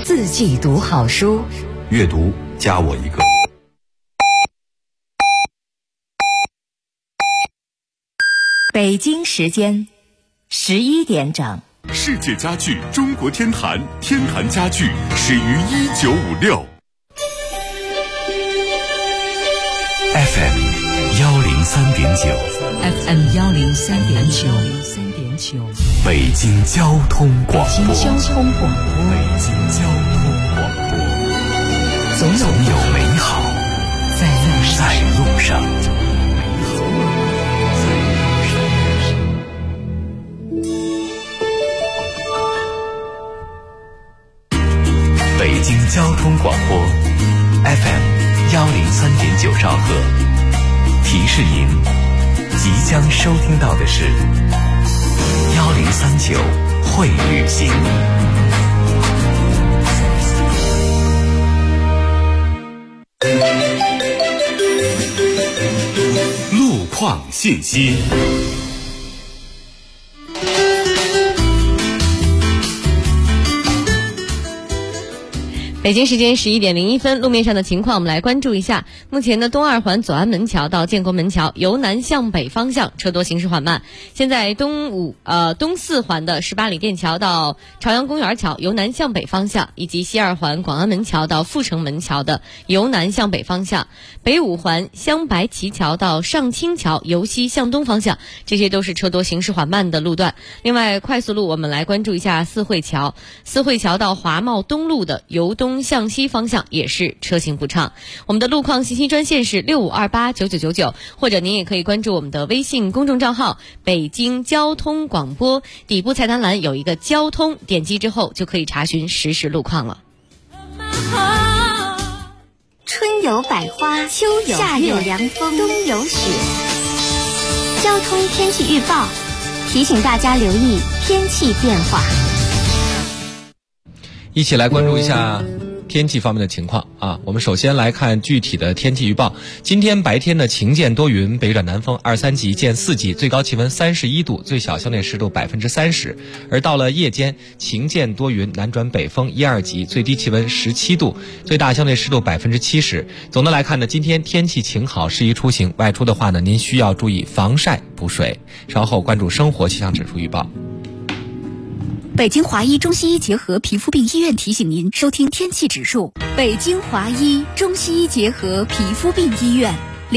自己读好书， 阅读加我一个。 北京时间11点整。 世界家具中国天坛，天坛家具始于1956。 FM 103.9 FM 103.9， 北京交通广播。 北京交通广播，总有美好在路上。 北京交通广播 FM 103.9兆赫，提示您即将收听到的是1039会旅行。 路况信息。 北京时间11点01分，路面上的情况我们来关注一下。目前的东二环左安门桥到建国门桥由南向北方向车多，行驶缓慢。现在东四环的18里店桥到朝阳公园桥由南向北方向，以及西二环广安门桥到阜成门桥的由南向北方向，北五环镶白旗桥到上清桥由西向东方向，这些都是车多行驶缓慢的路段。另外快速路我们来关注一下四惠桥到华贸东路的由东向西方向也是车行不畅。我们的路况信息专线是65289999，或者您也可以关注我们的微信公众账号北京交通广播，底部菜单栏有一个交通，点击之后就可以查询实时路况了。 春有百花，秋有夏有凉风，冬有雪。交通天气预报提醒大家留意天气变化。 一起来关注一下天气方面的情况啊。我们首先来看具体的天气预报。今天白天的晴间多云，北转南风2、3级见4级，最高气温31度，最小相对湿度30%。而到了夜间，晴间多云，南转北风1、2级，最低气温17度，最大相对湿度70%。总的来看呢，今天天气晴好，适宜出行。外出的话呢，您需要注意防晒补水。稍后关注生活气象指数预报。 北京华医中西医结合皮肤病医院提醒您收听天气指数。北京华医中西医结合皮肤病医院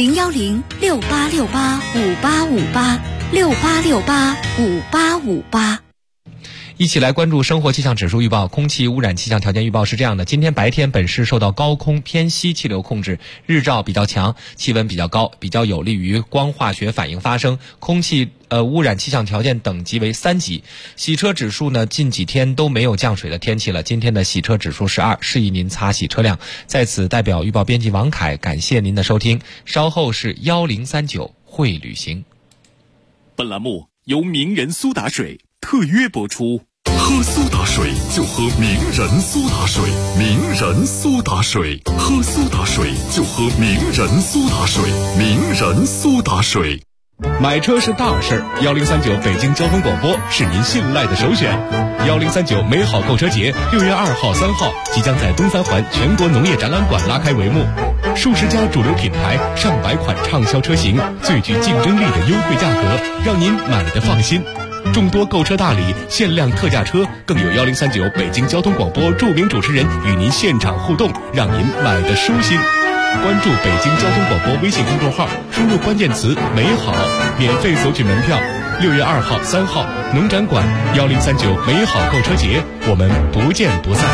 ，01068685858，68685858。 一起来关注生活气象指数预报。空气污染气象条件预报是这样的：今天白天本市受到高空偏西气流控制，日照比较强，气温比较高，比较有利于光化学反应发生，空气污染气象条件等级为3级。洗车指数呢，近几天都没有降水的天气了，今天的洗车指数是2，适宜您擦洗车辆。在此代表预报编辑王凯感谢您的收听，稍后是1039会旅行。 本栏目由名人苏打水特约播出。喝苏打水就喝名人苏打水，名人苏打水，喝苏打水就喝名人苏打水，名人苏打水。 买车是大事，1039北京交通广播是您信赖的首选。1039美好购车节6月2号、3号即将在东三环全国农业展览馆拉开帷幕，数十家主流品牌、上百款畅销车型，最具竞争力的优惠价格，让您买得放心。众多购车大礼、限量特价车，更有1039北京交通广播著名主持人与您现场互动，让您买得舒心。关注北京交通广播微信公众号，输入关键词美好，免费索取门票。6月2号、3号农展馆1039美好购车节，我们不见不散。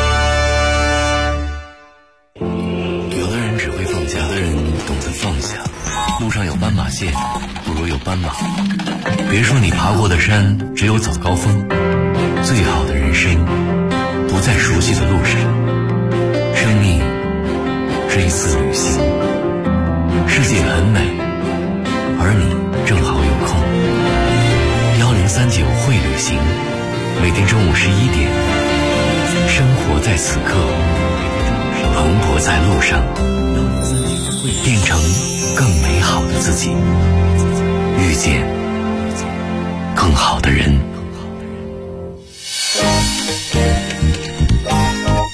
有的人只会放假，有的人懂得放下。路上有斑马线，不如有斑马。别说你爬过的山只有早高峰，最好的人生不在熟悉的路上。生命是一次旅行，世界很美，而你正好有空。1039会旅行，每天中午11点，生活在此刻，蓬勃在路上，变成更美好的自己，遇见更好的人。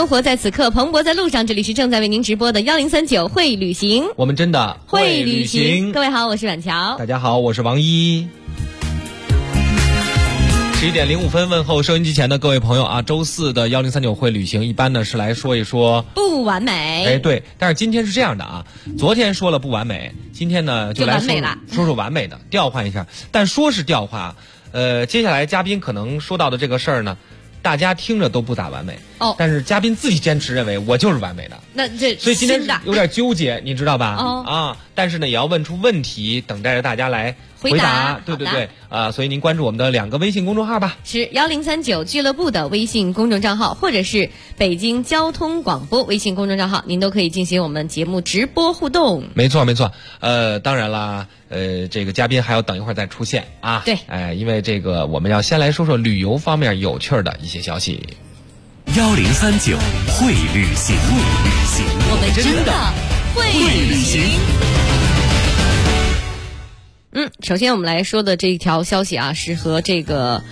生活在此刻，蓬勃在路上。这里是正在为您直播的1039会旅行， 我们真的会旅行。各位好，我是婉乔。 大家好，我是王一。11点05分，问候收音机前的各位朋友啊！周四的1039会旅行，一般呢是来说一说不完美。 哎，对，但是今天是这样的啊，昨天说了不完美，今天呢就来说说完美的，调换一下。但说是调换，接下来嘉宾可能说到的这个事儿呢，大家听着都不咋完美哦， 但是嘉宾自己坚持认为我就是完美的。 那这所以今天有点纠结，你知道吧？ 哦啊，但是呢也要问出问题，等待着大家来回答。对对对，所以您关注我们的2个微信公众号吧， 是1039俱乐部的微信公众账号，或者是北京交通广播微信公众账号，您都可以进行我们节目直播互动。 没错没错，当然啦，这个嘉宾还要等一会儿再出现啊。 对， 因为这个我们要先来说说旅游方面有趣的一些消息。 1039会旅行， 我们真的会旅行。首先我们来说的这一条消息啊，是和这个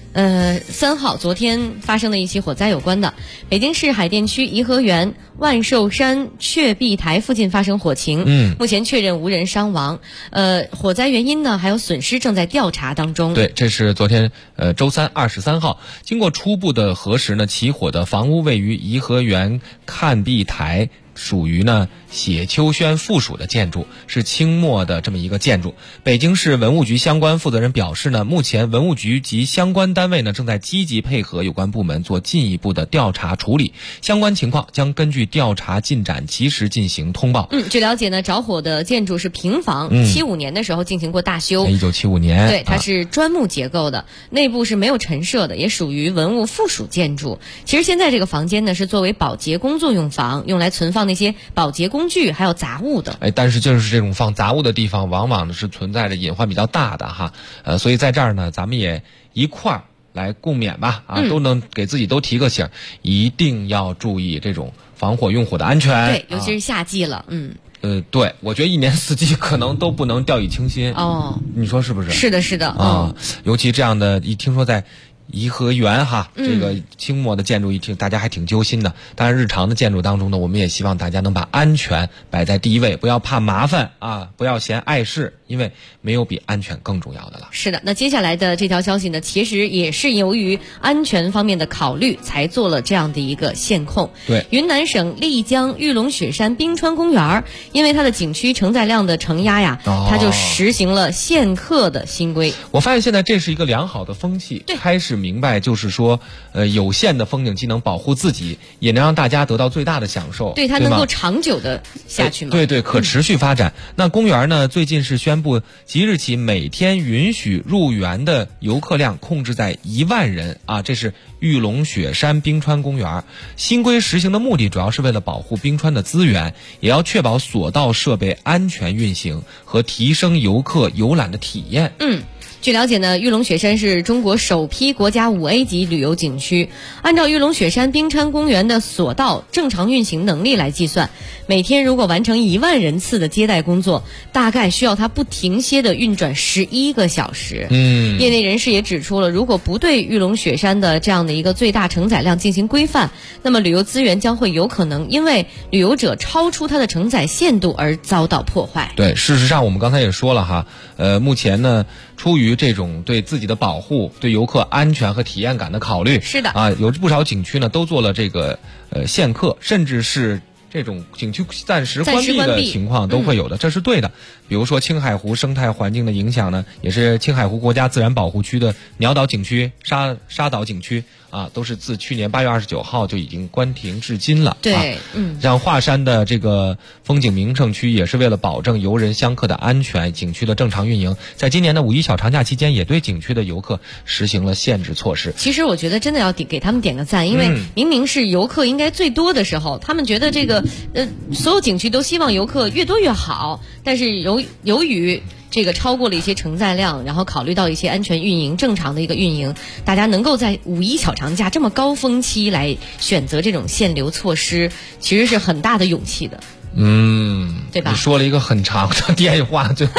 3号昨天发生的一起火灾有关的。北京市海淀区颐和园万寿山雀壁台附近发生火情，目前确认无人伤亡。火灾原因呢还有损失正在调查当中。 对，这是昨天周三23号，经过初步的核实呢，起火的房屋位于颐和园看壁台，属于呢写秋轩附属的建筑，是清末的这么一个建筑。北京市文物局相关负责人表示呢，目前文物局及相关单位呢正在积极配合有关部门做进一步的调查处理，相关情况将根据调查进展及时进行通报。 据了解呢，着火的建筑是平房，75年的时候进行过大修。 1975年， 对，它是砖木结构的，内部是没有陈设的，也属于文物附属建筑。其实现在这个房间呢是作为保洁工作用房，用来存放那些保洁工具还有杂物的。 但是就是这种放杂物的地方往往是存在着隐患比较大的哈，所以在这儿呢咱们也一块儿来共勉吧都能给自己都提个醒，一定要注意这种防火用火的安全。 对，尤其是夏季了。 对，我觉得一年四季可能都不能掉以轻心。你说是不是？ 是的是的尤其这样的一听说在颐和园哈，这个清末的建筑一听大家还挺揪心的。当然日常的建筑当中呢，我们也希望大家能把安全摆在第一位，不要怕麻烦啊，不要嫌碍事，因为没有比安全更重要的了。 是的，那接下来的这条消息呢，其实也是由于安全方面的考虑才做了这样的一个限控。 对， 云南省丽江玉龙雪山冰川公园，因为它的景区承载量的承压呀，它就实行了限客的新规。 我发现现在这是一个良好的风气，开始明白就是说有限的风景既能保护自己，也能让大家得到最大的享受。 对，它能够长久的下去吗？ 对，可持续发展。那公园呢最近是宣布即日起每天允许入园的游客量控制在1万人啊，这是玉龙雪山冰川公园。新规实行的目的主要是为了保护冰川的资源，也要确保索道设备安全运行和提升游客游览的体验。 据了解呢，玉龙雪山是中国首批国家5A 级旅游景区。按照玉龙雪山冰川公园的索道正常运行能力来计算，每天如果完成1万人次的接待工作，大概需要它不停歇的运转11个小时。业内人士也指出了，如果不对玉龙雪山的这样的一个最大承载量进行规范，那么旅游资源将会有可能因为旅游者超出它的承载限度而遭到破坏。 对，事实上我们刚才也说了哈，目前呢出于这种对自己的保护、对游客安全和体验感的考虑， 是的有不少景区呢都做了这个限客，甚至是这种景区暂时关闭的情况都会有的，这是对的。比如说青海湖生态环境的影响呢，也是青海湖国家自然保护区的鸟岛景区、沙岛景区都是自去年8月29号就已经关停至今了。 对， 像华山的这个风景名胜区也是为了保证游人香客的安全，景区的正常运营，在今年的5·1小长假期间也对景区的游客实行了限制措施。 其实我觉得真的要给他们点个赞，因为明明是游客应该最多的时候，他们觉得这个所有景区都希望游客越多越好，但是由于这个超过了一些承载量，然后考虑到一些安全运营正常的一个运营，大家能够在5·1小长假这么高峰期来选择这种限流措施，其实是很大的勇气的。 对吧？你说了一个很长的电话，就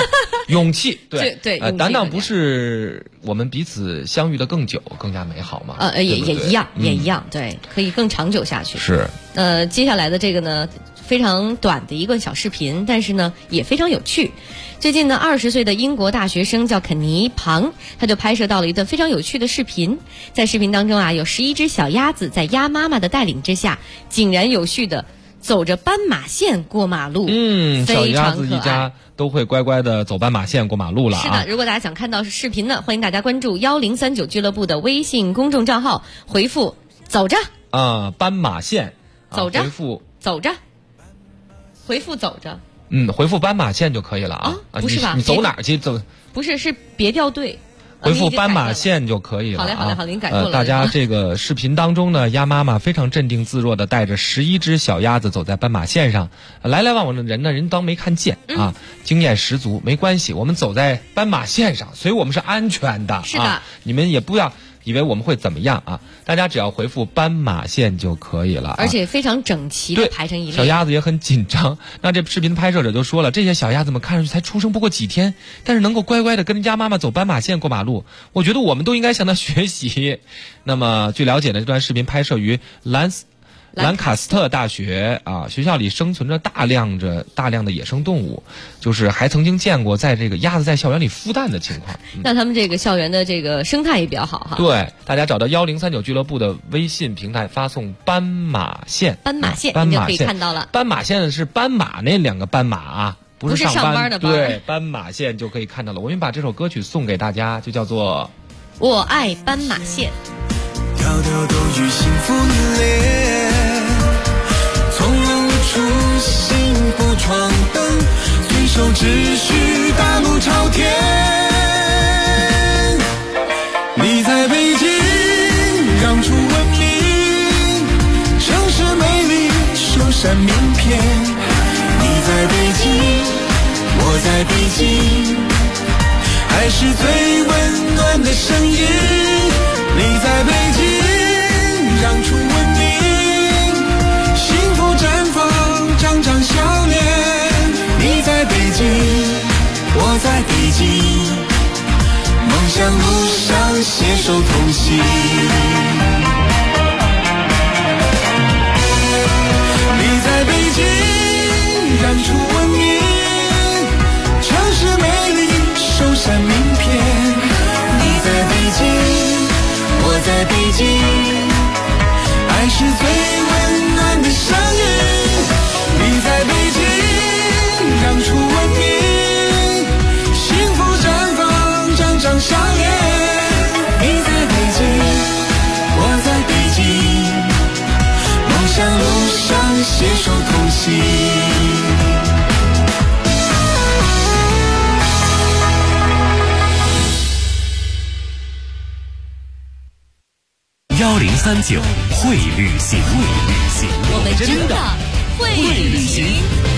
勇气， 对， 难道不是我们彼此相遇的更久，更加美好吗？ 也一样，也一样，对，可以更长久下去。 是。 接下来的这个呢，非常短的一个小视频，但是呢也非常有趣。最近呢，20岁的英国大学生叫肯尼·庞，他就拍摄到了一段非常有趣的视频。在视频当中啊，有11只小鸭子在鸭妈妈的带领之下，井然有序的走着斑马线过马路。 小鸭子一家都会乖乖的走斑马线过马路了啊。 是的，如果大家想看到视频呢，欢迎大家关注1039俱乐部的微信公众账号，回复走着斑马线走着， 回复走着，回复走着， 回复斑马线就可以了啊。 不是吧？ 你走哪儿去？走不是，是别掉队。 回复斑马线就可以了。 好嘞，您改过了。 大家这个视频当中呢，鸭妈妈非常镇定自若的带着11只小鸭子走在斑马线上，来来往往的人呢，人当没看见啊，经验十足。没关系，我们走在斑马线上，所以我们是安全的。 是的， 你们也不要以为我们会怎么样啊！大家只要回复斑马线就可以了， 而且非常整齐的排成一列。 小鸭子也很紧张。那这视频的拍摄者就说了，这些小鸭子们看上去才出生不过几天，但是能够乖乖的跟鸭妈妈走斑马线过马路，我觉得我们都应该向它学习。那么据了解呢，这段视频拍摄于兰卡斯特大学啊，学校里生存着大量的野生动物，就是还曾经见过在这个鸭子在校园里孵蛋的情况。 那他们这个校园的这个生态也比较好哈。 对，大家找到1039俱乐部的微信平台，发送斑马线， 你就可以看到了。 斑马线是斑马那2个斑马啊，不是上班的班。 对，斑马线就可以看到了。我们把这首歌曲送给大家，就叫做 《我爱斑马线》。 条条都与幸福连，从容出幸福闯灯，随手只需大路朝天。你在北京让出文明，城市美丽首闪名片。你在北京，我在北京，爱是最温暖的声音。你在北京让出文明，幸福绽放，张张笑脸。你在北京，我在北京，梦想路上携手同行。你在北京让出文明，城市美丽首闪名片。你在北京，我在北京，爱是最温暖的声音。你在北京让出文明，幸福绽放，张张笑脸。你在北京，我在北京，梦想路上携手同行。 1039会旅行， 我们真的会旅行。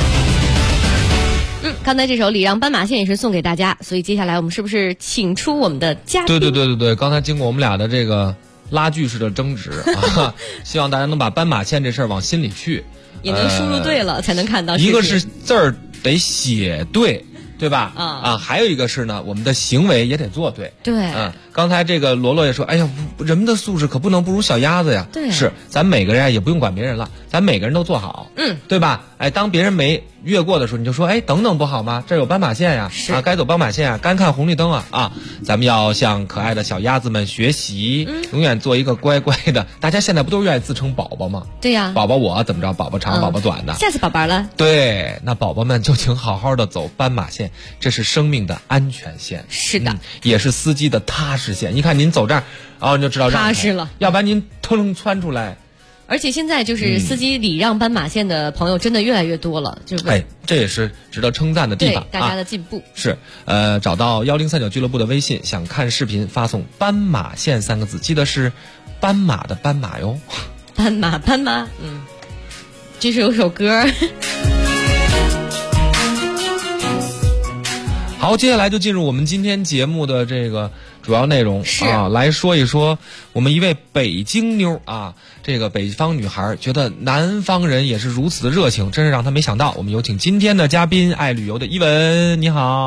刚才这首《礼让斑马线》也是送给大家，所以接下来我们是不是请出我们的嘉宾？ 对，刚才经过我们俩的这个拉锯式的争执啊，希望大家能把斑马线这事儿往心里去， 也能输入对了才能看到。 一个是字儿得写对。对吧？还有一个是呢，我们的行为也得做对。 对， 刚才这个罗罗也说，哎呀，人们的素质可不能不如小鸭子呀。 对， 是，咱每个人也不用管别人了，咱每个人都做好。对吧？哎，当别人没越过的时候，你就说，哎，等等不好吗？这有斑马线呀，该走斑马线呀，该看红绿灯啊。咱们要向可爱的小鸭子们学习，永远做一个乖乖的。大家现在不都愿意自称宝宝吗？ 对呀， 宝宝我怎么着？宝宝长，宝宝短的。 下次宝宝了。 对，那宝宝们就请好好的走斑马线，这是生命的安全线。 是的， 也是司机的踏实线。一看您走这儿，你就知道踏实了， 要不然您腾窜出来。 而且现在就是司机礼让斑马线的朋友真的越来越多了，就是这也是值得称赞的地方， 对大家的进步。 是找到1039俱乐部的微信，想看视频发送斑马线3个字，记得是斑马的斑马哟。 斑马，这是有首歌。 好，接下来就进入我们今天节目的这个主要内容来说一说我们一位北京妞这个北方女孩觉得南方人也是如此的热情，真是让她没想到。我们有请今天的嘉宾，爱旅游的伊文，你好。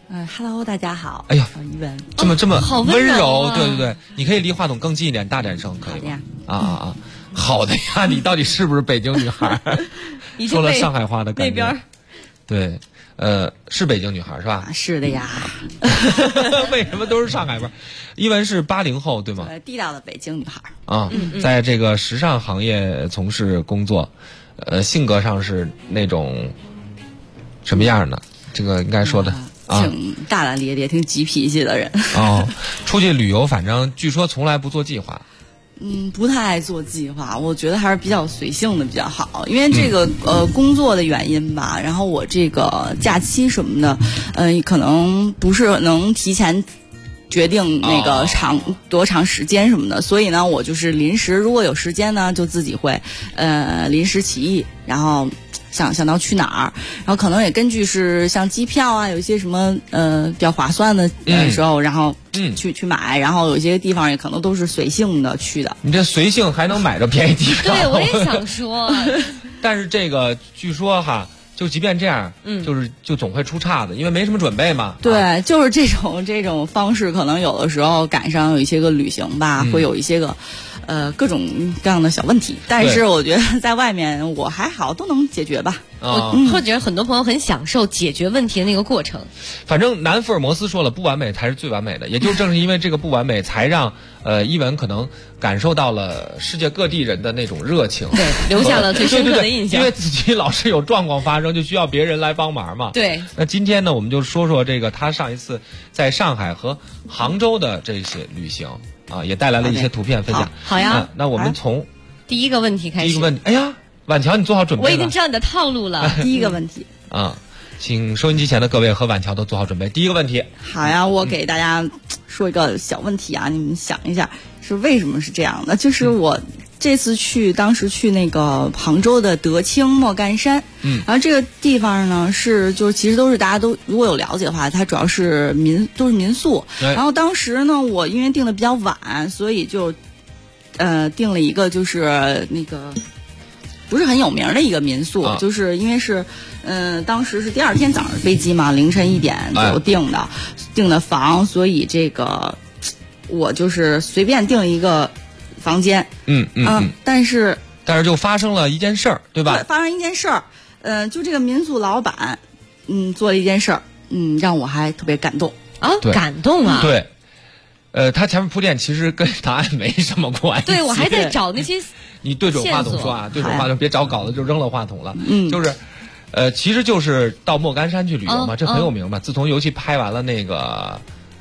Hello， 大家好。 哎呀， 一文， 这么好温柔啊， 对对对，你可以离话筒更近一点，大点声，可以吗？好的呀，你到底是不是北京女孩？说了上海话的感觉。 那边， 对，是北京女孩是吧？ 是的呀。 为什么都是上海味？一文是80后对吗？ 地道的北京女孩啊，在这个时尚行业从事工作，性格上是那种什么样的？这个应该说的。 挺大大咧咧，挺急脾气的人。 哦，出去旅游，反正据说从来不做计划。 不太爱做计划，我觉得还是比较随性的比较好。因为这个工作的原因吧，然后我这个假期什么的，可能不是能提前决定那个多长时间什么的，所以呢，我就是临时，如果有时间呢，就自己会临时起意，然后想到去哪儿，然后可能也根据是像机票啊，有一些什么比较划算的时候，然后去买，然后有些地方也可能都是随性的去的。 你这随性还能买着便宜机票？ 对，我也想说。 但是这个据说哈，就即便这样，就总会出岔子，因为没什么准备嘛。 对，就是这种方式，可能有的时候赶上有一些个旅行吧，会有一些个各种各样的小问题。但是我觉得在外面我还好，都能解决吧。 或者很多朋友很享受解决问题的那个过程。 反正南福尔摩斯说了，不完美才是最完美的，也就正是因为这个不完美，才让伊文可能感受到了世界各地人的那种热情， 对，留下了最深刻的印象。 因为自己老是有状况发生，就需要别人来帮忙嘛。 对。 那今天呢，我们就说说这个他上一次在上海和杭州的这些旅行啊，也带来了一些图片分享。 好呀。 那我们从第一个问题开始。 第一个问题，哎呀。婉乔，你做好准备了。 我已经知道你的套路了。 第一个问题请收音机前的各位和婉乔都做好准备。第一个问题， 好呀，我给大家说一个小问题啊，你们想一下，是为什么是这样的？就是我这次当时去那个杭州的德清莫干山，然后这个地方呢就是其实都是大家都如果有了解的话，它主要是都是民宿。然后当时呢，我因为订的比较晚，所以就订了一个就是那个。不是很有名的一个民宿，就是因为是，当时是第二天早上飞机嘛，凌晨1点就订的房，所以这个我就是随便订了一个房间，但是就发生了一件事儿，对吧？ 对，发生一件事儿，就这个民宿老板，做了一件事儿，让我还特别感动啊，感动啊， 对。他前面铺垫其实跟答案没什么关系。 对，我还在找那些。 你对准话筒说啊，对准话筒，别找稿子就扔了话筒了。就是，其实就是到莫干山去旅游嘛，这很有名嘛。自从尤其拍完了那个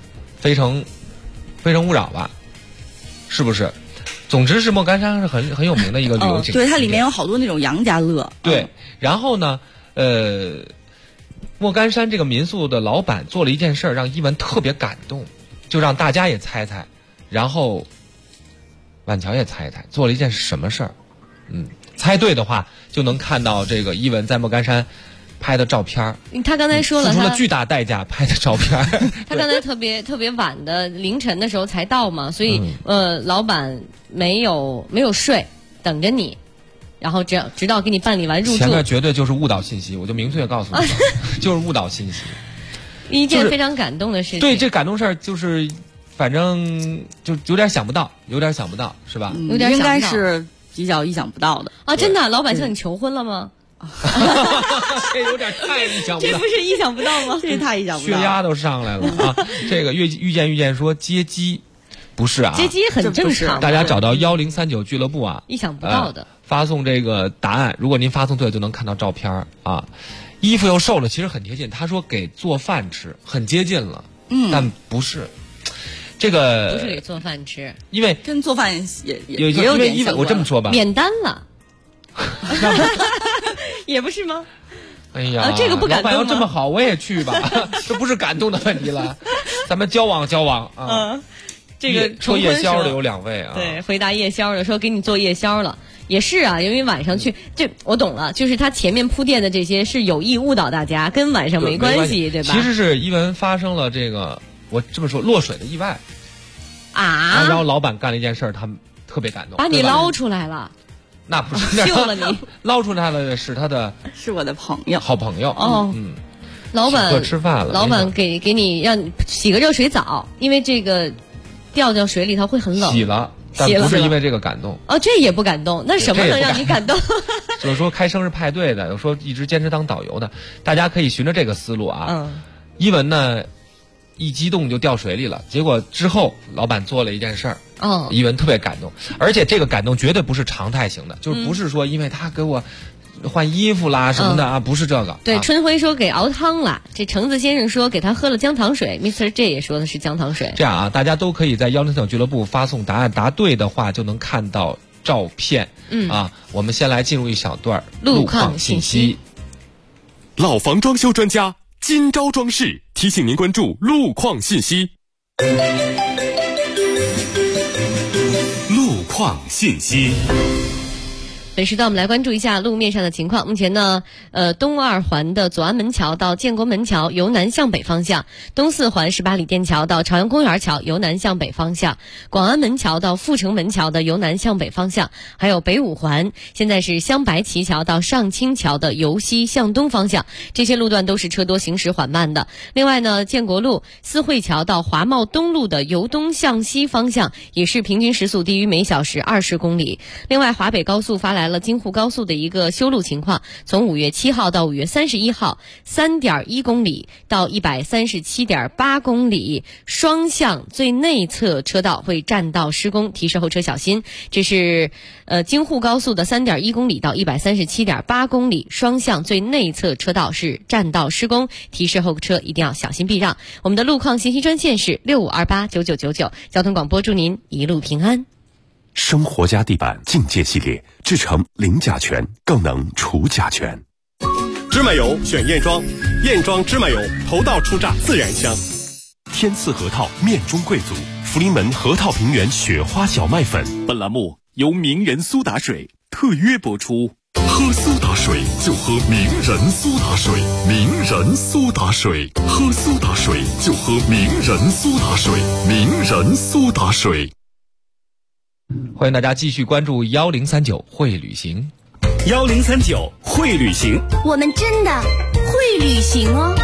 《非诚勿扰》吧，是不是？总之是莫干山是很有名的一个旅游景点。 对，它里面有好多那种杨家乐。 对，然后呢，莫干山这个民宿的老板做了一件事儿，让伊文特别感动。就让大家也猜猜，然后婉乔也猜一猜，做了一件什么事儿？猜对的话就能看到这个伊文在莫干山拍的照片。 他刚才说了， 付出了巨大代价拍的照片。 他刚才特别晚的凌晨的时候才到嘛，所以老板没有睡，等着你，然后直到给你办理完入住。 前面绝对就是误导信息，我就明确告诉你，就是误导信息。 一件非常感动的事情。 对，这感动事儿就是，反正就有点想不到，是吧？ 有点应该是比较意想不到的啊！真的，老板向你求婚了吗？ 这有点太意想不到， 这不是意想不到吗？ 这太意想不到， 血压都上来了啊！这个遇见说接机，不是啊？ 接机很正常。 大家找到1039俱乐部啊， 意想不到的， 发送这个答案。如果您发送对，就能看到照片啊。衣服又瘦了，其实很贴近。他说给做饭吃，很接近了，但不是。这个不是给做饭吃， 因为跟做饭也有点相关。我这么说吧， 免单了，也不是吗？ 哎呀， 这个不感动吗？ 老板要这么好，我也去吧。这不是感动的问题了，咱们交往啊。 这个说夜宵的有2位啊， 对，回答夜宵的说给你做夜宵了。也是啊，因为晚上去，这我懂了，就是他前面铺垫的这些是有意误导大家，跟晚上没关系，对吧？ 其实是伊文发生了这个，我这么说落水的意外啊， 然后老板干了一件事，他们特别感动， 把你捞出来了。 那不是救了你， 捞出来了是他的， 是我的朋友， 好朋友。 老板请客吃饭了， 老板给你让洗个热水澡，因为这个掉水里头会很冷。 洗了，但不是因为这个感动。 哦，这也不感动，那什么能让你感动？ 就是说开生日派对的，有说一直坚持当导游的，大家可以循着这个思路啊。伊文呢，一激动就掉水里了，结果之后老板做了一件事儿，伊文特别感动，而且这个感动绝对不是常态型的，就是不是说因为他给我换衣服啦什么的啊，不是这个。 对，春晖说给熬汤了，这橙子先生说给他喝了姜糖水 ，Mr. J 也说的是姜糖水。 这样啊，大家都可以在103俱乐部发送答案，答对的话就能看到照片。我们先来进入一小段路况信息。 老房装修专家今朝装饰提醒您关注路况信息。路况信息。 本时段我们来关注一下路面上的情况。目前呢，东二环的左安门桥到建国门桥由南向北方向，东四环18里店桥到朝阳公园桥由南向北方向，广安门桥到阜成门桥的由南向北方向，还有北五环现在是镶白旗桥到上清桥的由西向东方向，这些路段都是车多行驶缓慢的。另外呢，建国路四惠桥到华贸东路的由东向西方向也是平均时速低于每小时20公里。另外，华北高速发来了京沪高速的一个修路情况，从5月7号到5月31号 3.1 公里到137.8公里，双向最内侧车道会占道施工，提示后车小心。这是京沪高速的 3.1 公里到137.8公里，双向最内侧车道是占道施工，提示后车一定要小心避让。我们的路况信息专线是65289999，交通广播祝您一路平安。 生活家地板境界系列，制成零甲醛，更能除甲醛。 芝麻油选燕庄，燕庄芝麻油头道初榨自然香。 天赐核桃面中贵族，福临门核桃平原雪花小麦粉。 本栏目由名人苏打水特约播出。 喝苏打水就喝名人苏打水，名人苏打水，喝苏打水就喝名人苏打水，名人苏打水。 欢迎大家继续关注1039会旅行。 1039会旅行， 我们真的会旅行哦。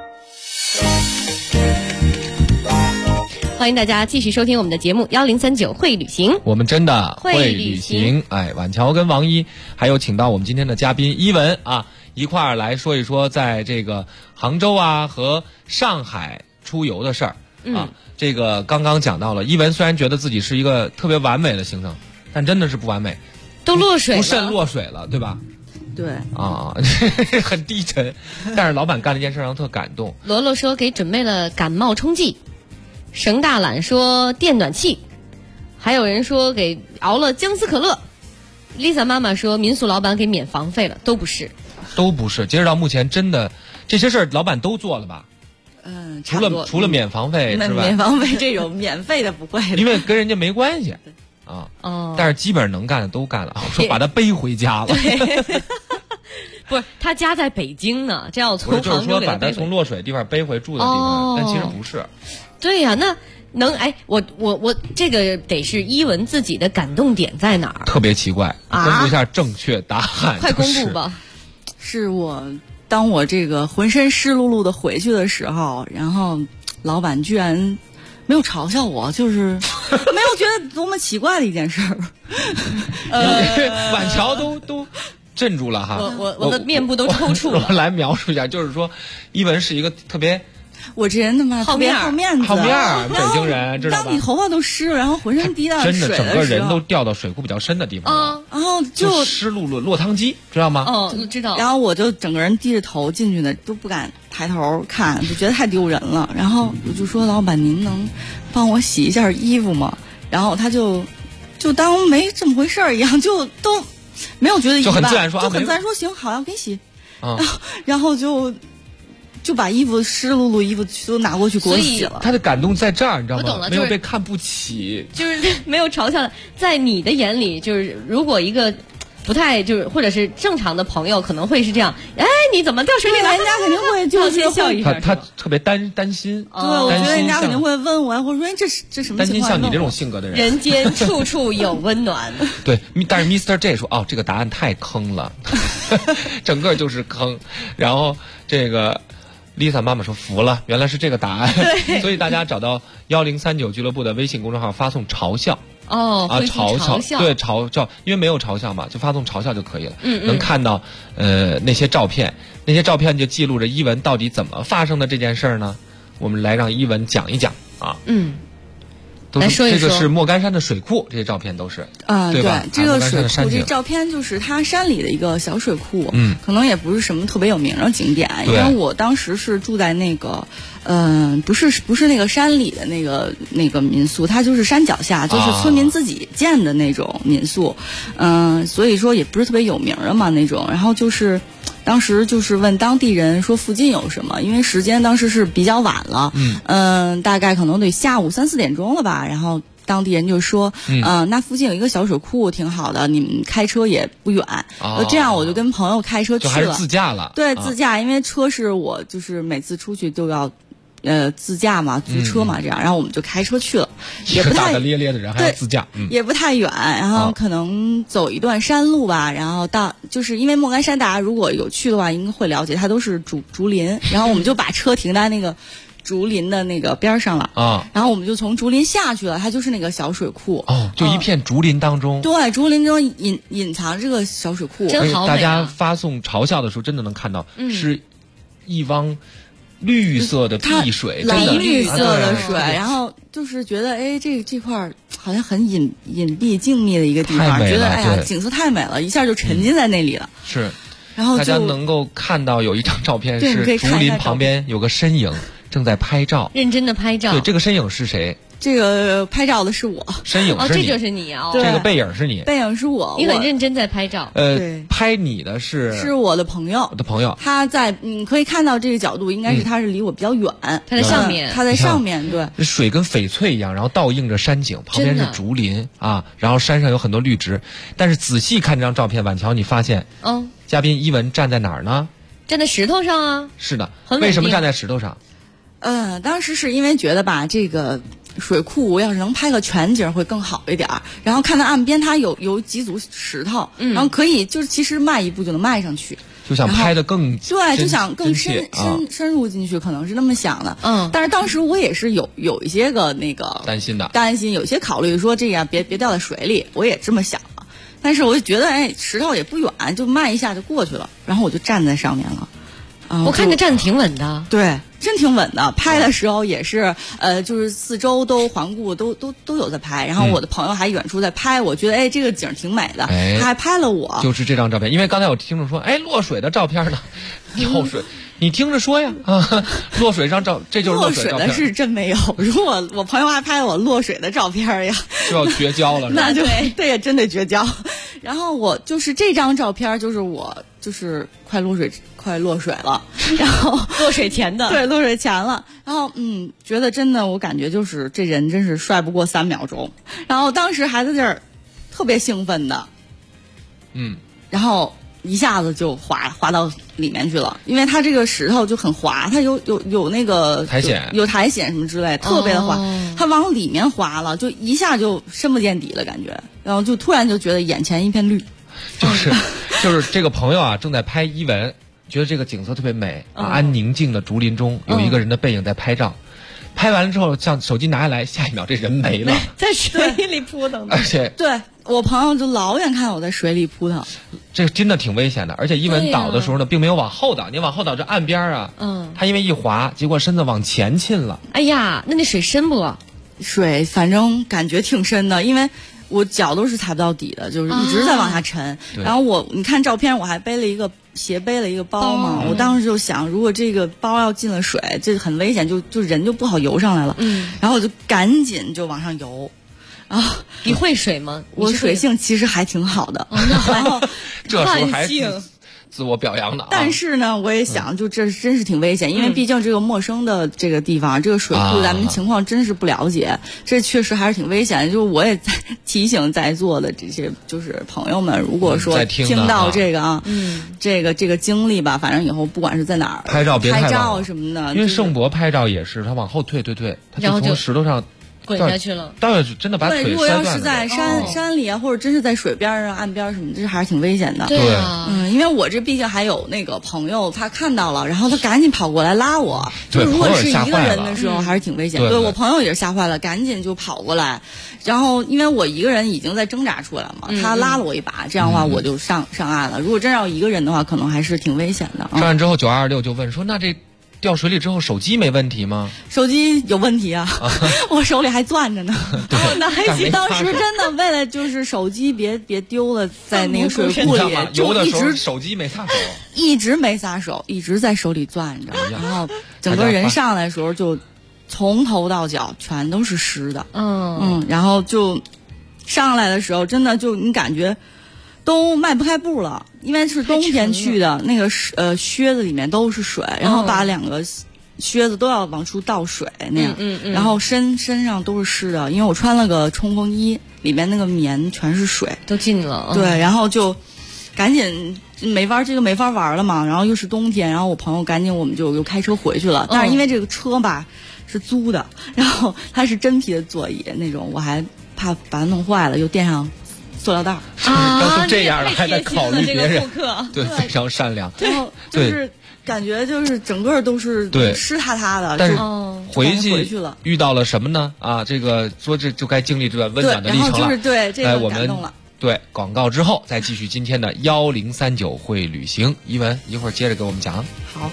欢迎大家继续收听我们的节目1039会旅行， 我们真的会旅行。婉乔跟王一还有请到我们今天的嘉宾伊文啊，一块儿来说一说在这个杭州啊和上海出游的事儿。这个刚刚讲到了，伊文虽然觉得自己是一个特别完美的行程，但真的是不完美， 都落水了， 不慎落水了，对吧？ 对啊，很低沉。但是老板干了一件事让我特感动。 罗罗说给准备了感冒冲剂，绳大懒说电暖气，还有人说给熬了姜丝可乐。Lisa 妈妈说民宿老板给免房费了，都不是。 截止到目前，真的这些事儿老板都做了吧？除了免房费是吧？ 免房费这种免费的不会的， 因为跟人家没关系啊。但是基本上能干的都干了。我说把他背回家了。 不是，他家在北京呢，这要从杭州给他背回。就是说把他从落水地方背回住的地方，但其实不是。 对呀，那能我这个得是伊文自己的感动点在哪儿？ 特别奇怪，公布一下正确答案。 快公布吧。 是当我这个浑身湿漉漉的回去的时候，然后老板居然没有嘲笑我，就是没有觉得多么奇怪的一件事儿。 婉乔都镇住了哈， 我的面部都抽搐了。 我来描述一下，就是说伊文是一个特别。 我这人他妈特别好面子， 北京人知道吧？ 当你头发都湿了，然后浑身滴到水真的整个人都掉到水库比较深的地方了， 然后就湿漉漉落汤鸡，知道吗？ 知道。 然后我就整个人低着头进去的，都不敢抬头看，就觉得太丢人了。然后我就说：“老板，您能帮我洗一下衣服吗？”然后他就当没这么回事儿一样，就都没有觉得就很自然说， 就很自然说行，好，要给你洗。然后就把衣服湿漉漉衣服都拿过去给我洗了。 他的感动在这儿，你知道吗？ 我懂了， 没有被看不起， 就是没有嘲笑。在你的眼里，就是如果一个不太或者是正常的朋友，可能会是这样。哎，你怎么掉水里了？ 人家肯定会就是笑一下。 他特别担心。 对，我觉得人家肯定会问我，或者说这什么情况？ 担心像你这种性格的人。 人间处处有温暖。 对，但是 Mr. J 说这个答案太坑了，整个就是坑。然后这个。 Lisa 妈妈说服了，原来是这个答案。 对， 所以大家找到1039俱乐部的微信公众号，发送嘲笑。嘲笑，对，嘲笑，因为没有嘲笑嘛，就发送嘲笑就可以了。能看到那些照片，那些照片就记录着伊文到底怎么发生的这件事儿呢？我们来让伊文讲一讲啊。 来说一说， 这个是莫干山的水库，这些照片都是对吧？ 这个水库，这照片就是它山里的一个小水库，可能也不是什么特别有名的景点，因为我当时是住在那个，不是那个山里的那个民宿，它就是山脚下，就是村民自己建的那种民宿，所以说也不是特别有名的嘛那种，然后就是。当时就是问当地人说附近有什么，因为时间当时是比较晚了，大概可能得下午3、4点钟了吧。然后当地人就说，那附近有一个小水库挺好的，你们开车也不远。这样我就跟朋友开车去了， 就还是自驾了。 对，自驾，因为车是我就是每次出去都要。自驾嘛，租车嘛，这样，然后我们就开车去了，也不太大大咧咧的人还要自驾， 也不太远，然后可能走一段山路吧，然后到就是因为莫干山，大家如果有去的话，应该会了解，它都是竹林，然后我们就把车停在那个竹林的那个边上了然后我们就从竹林下去了，它就是那个小水库就一片竹林当中， 对，竹林中隐藏这个小水库， 真好美啊！ 大家发送嘲笑的时候，真的能看到，是一汪。绿色的碧水， 蓝绿色的水，然后就是觉得这块好像很隐蔽静谧的一个地方，觉得景色太美了，一下就沉浸在那里了。 是， 然后大家能够看到有一张照片是竹林旁边有个身影正在拍照， 认真的拍照。 对，这个身影是谁？ 这个拍照的是我， 身影是你， 这就是你啊！ 这个背影是你， 背影是我， 你很认真在拍照。 拍你的是我的朋友，他在你可以看到这个角度，应该是他是离我比较远， 他在上面， 他在上面，对， 水跟翡翠一样，然后倒映着山景，旁边是竹林啊，然后山上有很多绿植，但是仔细看这张照片，婉乔你发现，嘉宾伊文站在哪儿呢？ 站在石头上啊。 是的，为什么站在石头上？ 当时是因为觉得吧，这个水库要是能拍个全景会更好一点，然后看到岸边它有几组石头，然后可以就是其实迈一步就能迈上去， 就想拍得更对，就想更深入进去，可能是那么想的。但是当时我也是有一些个那个担心，有些考虑说这样别掉在水里，我也这么想了。但是我就觉得石头也不远，就迈一下就过去了，然后我就站在上面了。 我看着站得挺稳的， 对，真挺稳的。拍的时候也是，就是四周都环顾，都有在拍。然后我的朋友还远处在拍，我觉得这个景挺美的，他还拍了我。 就是这张照片，因为刚才有听众说，落水的照片呢，跳水。你听着说呀，落水上照，这就是落水照片。 落水的是真没有，如果我朋友还拍我落水的照片呀， 就要绝交了。 那对也真得绝交。然后我就是这张照片，就是我就是快落水了，然后落水前的， 对，落水前了。然后觉得真的，我感觉就是这人真是帅不过3秒钟。然后当时还在这儿特别兴奋的，然后。一下子就滑到里面去了，因为它这个石头就很滑，它有那个苔藓， 有苔藓什么之类，特别的滑，它往里面滑了，就一下就深不见底了感觉，然后就突然就觉得眼前一片绿， 就是这个朋友啊正在拍伊文，觉得这个景色特别美，安宁静的竹林中有一个人的背影在拍照。拍完了之后，像手机拿下来，下一秒这人没了， 在水里扑腾。 而且对我朋友就老远看我在水里扑腾， 这真的挺危险的。而且伊文倒的时候呢，并没有往后倒，你往后倒这岸边啊，他因为一滑，结果身子往前倾了。 哎呀，那水深不？ 水反正感觉挺深的，因为我脚都是踩不到底的，就是一直在往下沉。然后你看照片，我还斜背了一个包嘛，我当时就想，如果这个包要进了水，这很危险，就人就不好游上来了。然后我就赶紧就往上游。 你会水吗？ 我水性其实还挺好的。 然后这时候还自我表扬的。 但是呢，我也想，就这真是挺危险，因为毕竟这个陌生的这个地方，这个水库咱们情况真是不了解，这确实还是挺危险的。就我也在提醒在座的这些就是朋友们，如果说听到这个这个经历吧，反正以后不管是在哪儿拍照别拍照什么的， 因为盛博拍照也是他往后退，他就从石头上滚下去了。 倒是真的把腿对，如果要是在山里啊，或者真是在水边上、岸边什么，这还是挺危险的。 对啊， 因为我这毕竟还有那个朋友，他看到了，然后他赶紧跑过来拉我。就如果是一个人的时候，还是挺危险。对，我朋友也是吓坏了，赶紧就跑过来。然后因为我一个人已经在挣扎出来嘛，他拉了我一把，这样的话我就上岸了。如果真要一个人的话，可能还是挺危险的。 上岸之后，9226就问说：“那这掉水里之后，手机没问题吗？” 手机有问题啊，我手里还攥着呢。那还行，当时真的为了就是手机别丢了，在那个水库里， 游的时候手机没撒手， 一直没撒手，一直在手里攥着，然后整个人上来的时候就从头到脚全都是湿的。然后就上来的时候，真的就你感觉都迈不开步了，因为是冬天去的，那个靴子里面都是水，然后把2个靴子都要往出倒水那样，然后身上都是湿的，因为我穿了个冲锋衣，里面那个棉全是水， 都进了。 对，然后就赶紧没法玩了嘛，然后又是冬天，然后我朋友赶紧我们就又开车回去了，但是因为这个车吧是租的，然后它是真皮的座椅那种，我还怕把它弄坏了，又垫上塑料袋。 都这样了，还在考虑别人，对，非常善良。 然后就是感觉就是整个都是湿塌塌的， 但是回去了，遇到了什么呢？啊，这个说这就该经历这段温暖的历程了。 然后就是对这个我们感动了。 对，广告之后再继续今天的1039会旅行。一文一会儿接着给我们讲。 好。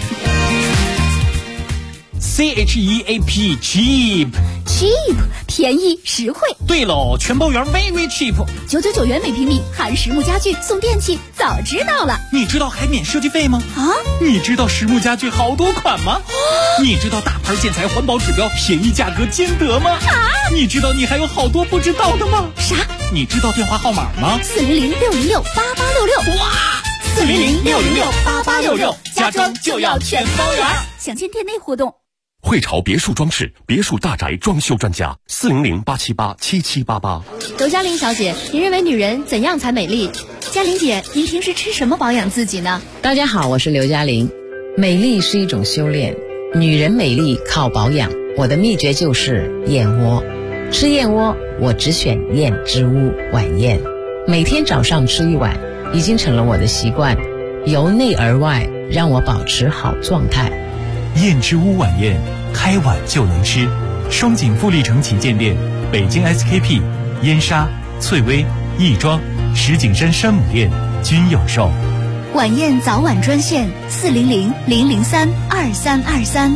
CHEAP cheap 便宜实惠。 对喽，全包圆 very cheap， 999元每平米，含实木家具送电器，早知道了。 你知道还免设计费吗？ 啊？ 你知道实木家具好多款吗？你知道大牌建材环保指标，便宜价格兼得吗？ 啊？ 你知道你还有好多不知道的吗？ 啥？ 你知道电话号码吗 ？400-606-8866。 哇！400-606-8866，家装就要全包圆。 详见店内活动。 汇潮别墅装饰，别墅大宅装修专家，400-878-7788。 刘嘉玲小姐，您认为女人怎样才美丽？ 嘉玲姐，您平时吃什么保养自己呢？ 大家好，我是刘嘉玲。美丽是一种修炼，女人美丽靠保养。我的秘诀就是燕窝。吃燕窝，我只选燕之屋晚宴，每天早上吃一碗，已经成了我的习惯，由内而外让我保持好状态。 燕之屋晚宴，开碗就能吃。双井富力城旗舰店、北京 SKP、燕莎、翠微、亦庄、石景山山姆店均有售。 晚宴早晚专线400-003-2323。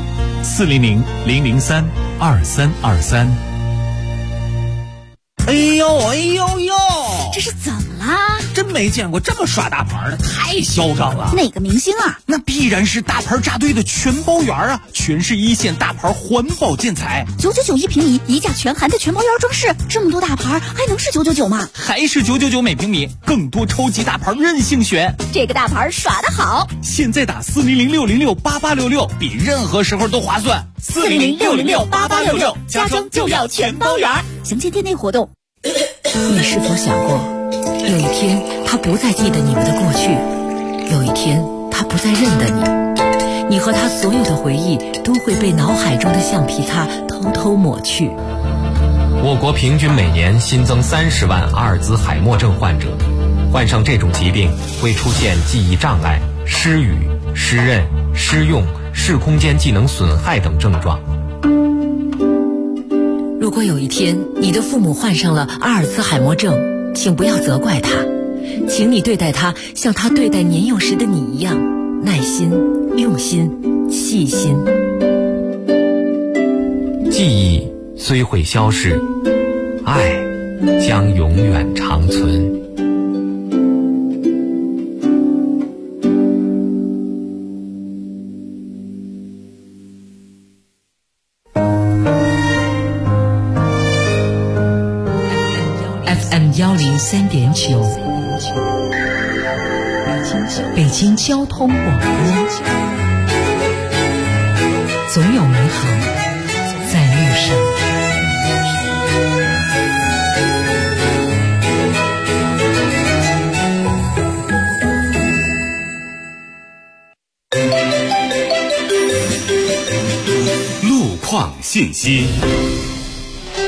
400-003-2323。 哎呦！ 这是怎么啦？ 真没见过这么耍大牌的，太嚣张了。 哪个明星啊？ 那必然是大牌扎堆的全包圆啊，全是一线大牌环保建材。 999一平米，一价全含的全包圆装饰，这么多大牌还能是999吗？ 还是999每平米，更多超级大牌任性选。 这个大牌耍得好， 现在打400-606-8866，比任何时候都划算。400-606-8866，家装就要全包圆。 详见店内活动。 你是否想过，有一天他不再记得你们的过去，有一天他不再认得你，你和他所有的回忆都会被脑海中的橡皮擦偷偷抹去。 我国平均每年新增30万阿尔兹海默症患者，患上这种疾病会出现记忆障碍、失语、失认、失用、视空间技能损害等症状。 如果有一天你的父母患上了阿尔兹海默症，请不要责怪他，请你对待他像他对待年幼时的你一样，耐心、用心、细心。 记忆虽会消逝，爱将永远长存。 103.9，北京交通广播，总有美好在路上。 路况信息。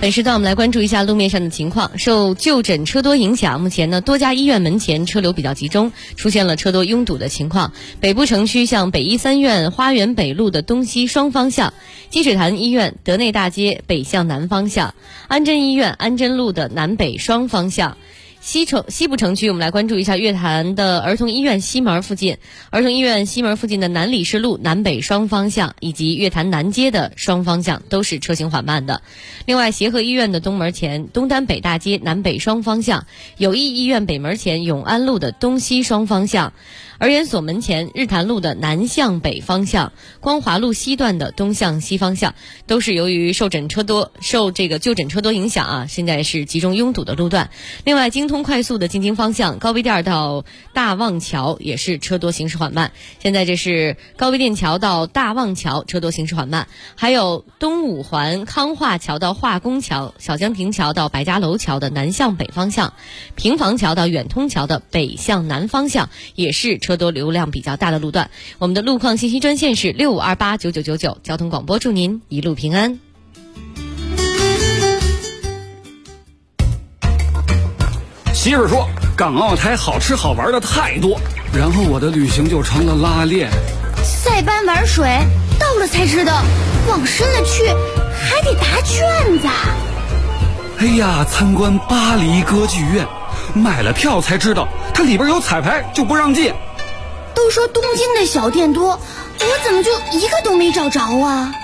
本时段我们来关注一下路面上的情况。受就诊车多影响，目前呢多家医院门前车流比较集中，出现了车多拥堵的情况。北部城区像北医三院花园北路的东西双方向，积水潭医院德内大街北向南方向，安贞医院安贞路的南北双方向。西部城区，我们来关注一下月坛的儿童医院西门附近，儿童医院西门附近的南礼士路南北双方向以及月坛南街的双方向都是车行缓慢的。另外，协和医院的东门前东单北大街南北双方向，友谊医院北门前永安路的东西双方向，儿研所门前日坛路的南向北方向，光华路西段的东向西方向，都是由于受这个就诊车多影响啊，现在是集中拥堵的路段。另外，京通快速的进京方向高碑店到大望桥也是车多行驶缓慢。现在这是高碑店桥到大望桥车多行驶缓慢，还有东五环康化桥到化工桥、小江亭桥到白家楼桥的南向北方向，平房桥到远通桥的北向南方向也是车多流量比较大的路段。我们的路况信息专线是65289999，交通广播祝您一路平安。 媳妇说港澳台好吃好玩的太多，然后我的旅行就成了拉练。 塞班玩水，到了才知道，往深了去还得答卷子。 哎呀，参观巴黎歌剧院，买了票才知道它里边有彩排，就不让进。 都说东京的小店多，我怎么就一个都没找着啊？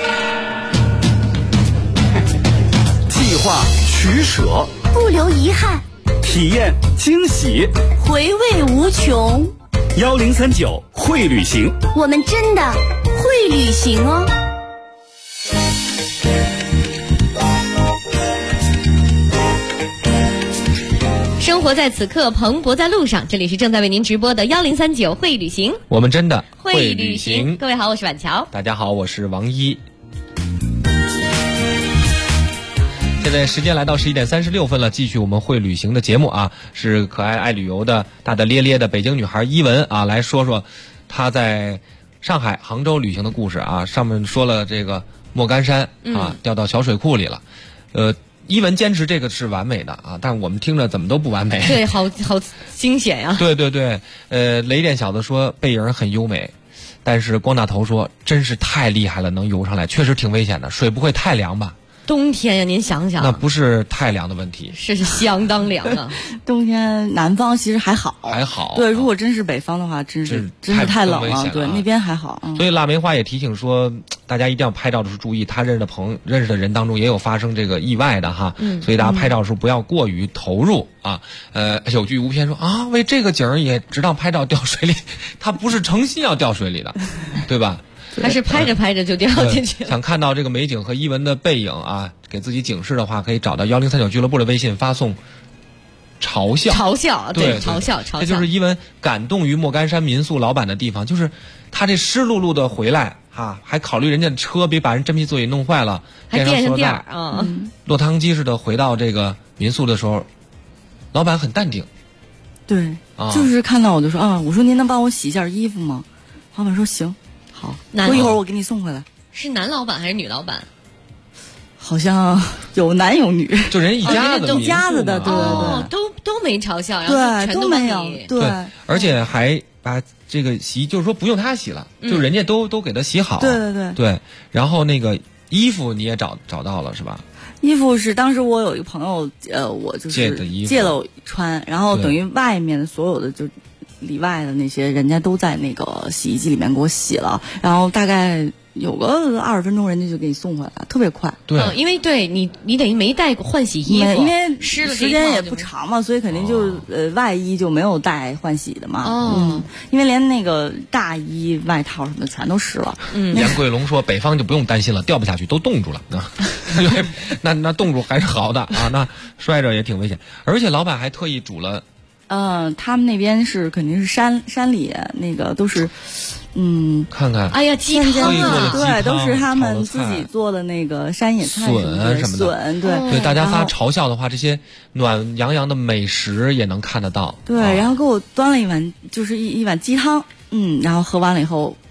计划取舍， 不留遗憾， 体验惊喜， 回味无穷。 1039会旅行， 我们真的会旅行哦。 生活在此刻，蓬勃在路上。这里是正在为您直播的1039会旅行， 我们真的会旅行。各位好，我是婉乔。 大家好，我是王一。现在时间来到11点36分了，继续我们会旅行的节目啊，是可爱爱旅游的大大咧咧的北京女孩伊文啊，来说说她在上海、杭州旅行的故事啊。上面说了这个莫干山啊，掉到小水库里了，伊文坚持这个是完美的啊，但是我们听着怎么都不完美。 对，好惊险呀！ 对对对，雷电小子说背影很优美，但是光大头说真是太厉害了，能游上来，确实挺危险的，水不会太凉吧？ 冬天呀，您想想， 那不是太凉的问题， 是相当凉啊。 冬天南方其实还好，对，如果真是北方的话，真是太冷了。对，那边还好。 所以腊梅花也提醒说，大家一定要拍照的时候注意，他认识的人当中也有发生这个意外的哈。所以大家拍照的时候不要过于投入啊。有句无偏说啊，为这个景儿也值当拍照掉水里，他不是诚心要掉水里的，对吧？ 他是拍着拍着就掉进去了。 想看到这个美景和伊文的背影啊，给自己警示的话，可以找到1039俱乐部的微信，发送嘲笑， 对，嘲笑。 这就是伊文感动于莫干山民宿老板的地方，就是他这湿漉漉的回来啊，还考虑人家的车别把人真皮座椅弄坏了， 还垫上垫啊， 落汤鸡似的回到这个民宿的时候，老板很淡定。 对，就是看到我就说啊，我说您能帮我洗一件衣服吗？老板说行。好，过一会儿我给你送回来。 是男老板还是女老板？ 好像有男有女， 就人一家子， 一家子的，对对对，都没嘲笑，然后都没有，对， 而且还把这个洗，就是说不用他洗了，就人家都给他洗好， 对。 然后那个衣服你也找到了是吧？ 衣服是当时我有一个朋友，我就是借了我穿，然后等于外面的所有的就。里外的那些人家都在那个洗衣机里面给我洗了，然后大概有个20分钟，人家就给你送回来，特别快。 对， 因为对你等于没带换洗衣服， 因为时间也不长嘛，所以肯定就外衣就没有带换洗的嘛。因为连那个大衣、外套什么的全都湿了。 严桂龙说，北方就不用担心了，掉不下去，都冻住了啊。那冻住还是好的啊，那摔着也挺危险。而且老板还特意煮了。 他们那边是肯定是山里那个都是， 看看， 哎呀，鸡汤啊， 对，都是他们自己做的那个山野菜， 笋什么的， 笋， 对，大家发嘲笑的话，这些暖洋洋的美食也能看得到。 对，然后给我端了一碗，就是一碗鸡汤，然后喝完了以后，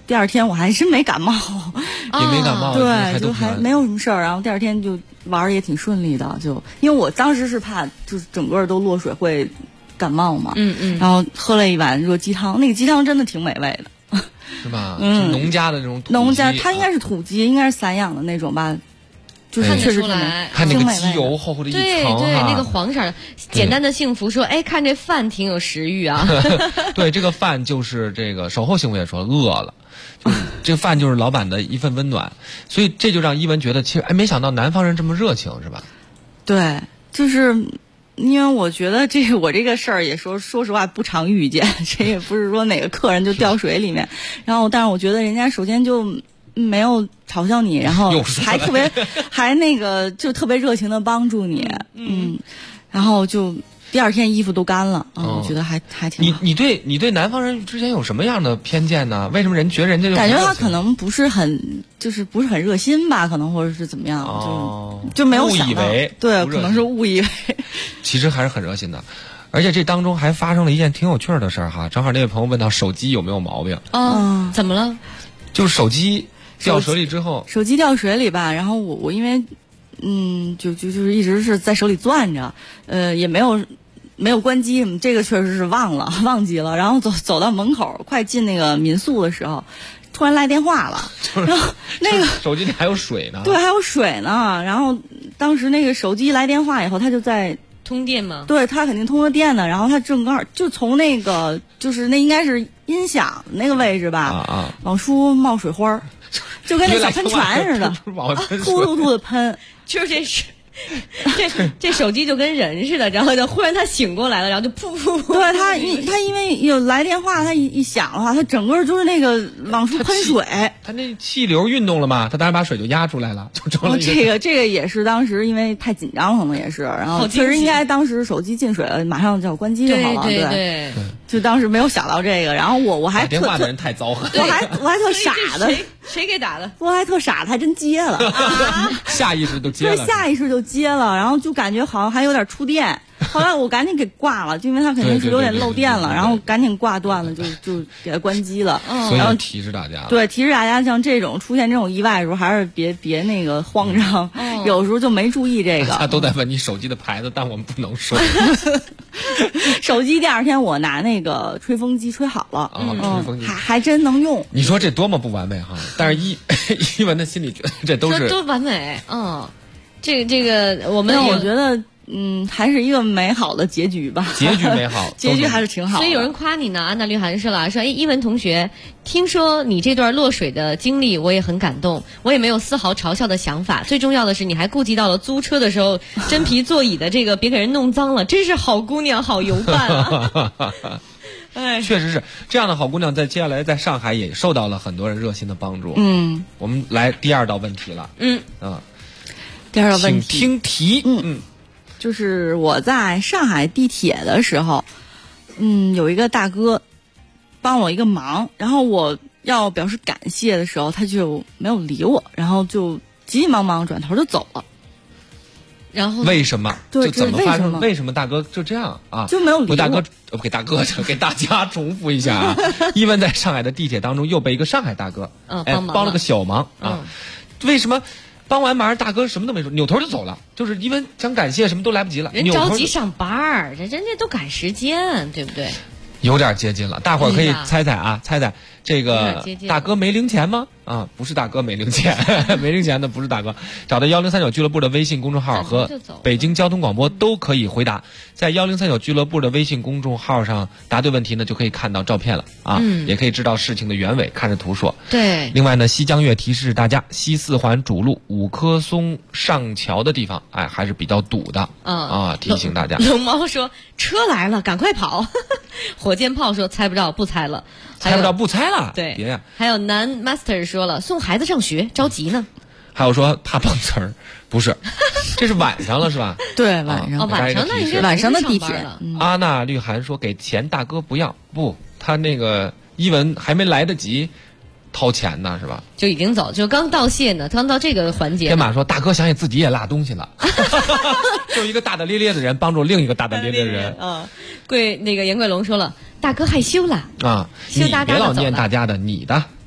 第二天我还真没感冒， 也没感冒， 对，就还没有什么事儿。然后第二天就玩也挺顺利的，就因为我当时是怕就是整个都落水会感冒嘛，然后喝了一碗热鸡汤，那个鸡汤真的挺美味的， 是吧？是农家的那种土鸡， 农家它应该是土鸡，应该是散养的那种吧。就是确实看那个鸡油厚厚的一层， 对，那个黄色的，简单的幸福说，哎，看这饭挺有食欲啊。 对，这个饭就是这个守候幸福也说饿了，就是这个饭就是老板的一份温暖，所以这就让伊文觉得，其实哎，没想到南方人这么热情，是吧？ 对，就是因为我觉得我这个事儿也说实话不常遇见，这也不是说哪个客人就掉水里面，然后但是我觉得人家首先就没有嘲笑你，然后还特别还那个就特别热情的帮助你，然后就第二天衣服都干了，我觉得还挺好。 你对南方人之前有什么样的偏见呢？为什么人觉得人家就感觉他可能不是很热心吧？可能或者是怎么样，就没有想到，对，可能是误以为。 其实还是很热心的，而且这当中还发生了一件挺有趣的事儿哈。正好那位朋友问到手机有没有毛病？ 怎么了？ 就是手机掉水里之后， 手机掉水里吧，然后我因为就是一直是在手里攥着，也没有关机什么，这个确实是忘记了。然后走到门口，快进那个民宿的时候，突然来电话了，然后那个手机里还有水呢， 对，还有水呢。然后当时那个手机来电话以后，他就在通电吗？ 对，他肯定通了电的。然后他正好就从那个就是那应该是音响那个位置吧，往出冒水花，就跟那小喷泉似的，突突突的喷， 就是这手机就跟人似的，然后就忽然他醒过来了，然后就噗噗噗。 对，他因为有来电话，他一响的话，他整个就是那个往出喷水。 他那气流运动了嘛，他当然把水就压出来了，就成了这个也是当时因为太紧张，可能也是，然后确实应该当时手机进水了，马上就要关机就好了。 对， 就当时没有想到这个，然后我还电话的人太糟狠， 我还特傻的， 谁给打的？ 我还特傻的，还真接了， 下意识就接了， 对，下意识就接了，然后就感觉好像还有点触电。后来我赶紧给挂了，就因为它肯定是有点漏电了，然后赶紧挂断了，就给它关机了。 然后提示大家， 对，提示大家像这种出现这种意外的时候，还是别那个慌张，有时候就没注意这个。 他都在问你手机的牌子，但我们不能说。 手机第二天我拿那个吹风机吹好了， 吹风机还真能用。 你说这多么不完美哈！但是伊文的心里觉得这都是多完美，这个我觉得。还是一个美好的结局吧。 结局美好， 结局还是挺好的。 所以有人夸你呢，安娜绿涵说了，说伊文同学，听说你这段落水的经历，我也很感动，我也没有丝毫嘲笑的想法。最重要的是，你还顾及到了租车的时候真皮座椅的这个别给人弄脏了，真是好姑娘好游伴啊！ 哎，确实是这样的好姑娘，接下来在上海也受到了很多人热心的帮助。我们来第二道问题了。 第二道问题， 请听题。 就是我在上海地铁的时候，有一个大哥帮我一个忙，然后我要表示感谢的时候，他就没有理我，然后就急急忙忙转头就走了。 然后为什么？ 对， 就怎么发生？为什么大哥就这样啊？ 就没有理我。 给大家重复一下啊！伊文在上海的地铁当中又被一个上海大哥帮了个小忙啊！为什么？帮完忙，大哥什么都没说，扭头就走了。就是因为想感谢，什么都来不及了。 人着急上班，人家都赶时间，对不对？ 有点接近了，大伙儿可以猜猜啊，猜猜这个大哥没零钱吗？啊，不是大哥没零钱，没零钱的不是大哥。找到1039俱乐部的微信公众号和北京交通广播都可以回答。在1039俱乐部的微信公众号上答对问题呢，就可以看到照片了啊，也可以知道事情的原委，看着图说。 对。 另外呢，西江月提示大家，西四环主路5棵松上桥的地方，还是比较堵的提醒大家。 龙猫说车来了，赶快跑。火箭炮说猜不着，不猜了。 猜不着不猜了， 对， 别呀。 还有男 master 说了，送孩子上学着急呢。 还有说怕碰瓷儿，不是，这是晚上了是吧？ 对，晚上。 晚上那应该晚上的地铁。 阿娜绿涵说给钱大哥不要，不，他那个伊文还没来得及掏钱呢，是吧？ 就已经走，就刚道谢呢，刚到这个环节。 天马说大哥想起自己也落东西了，就一个大大咧咧的人帮助另一个大大咧咧的人。 那个严贵龙说了，大哥害羞了啊，你别老念大家的，你的。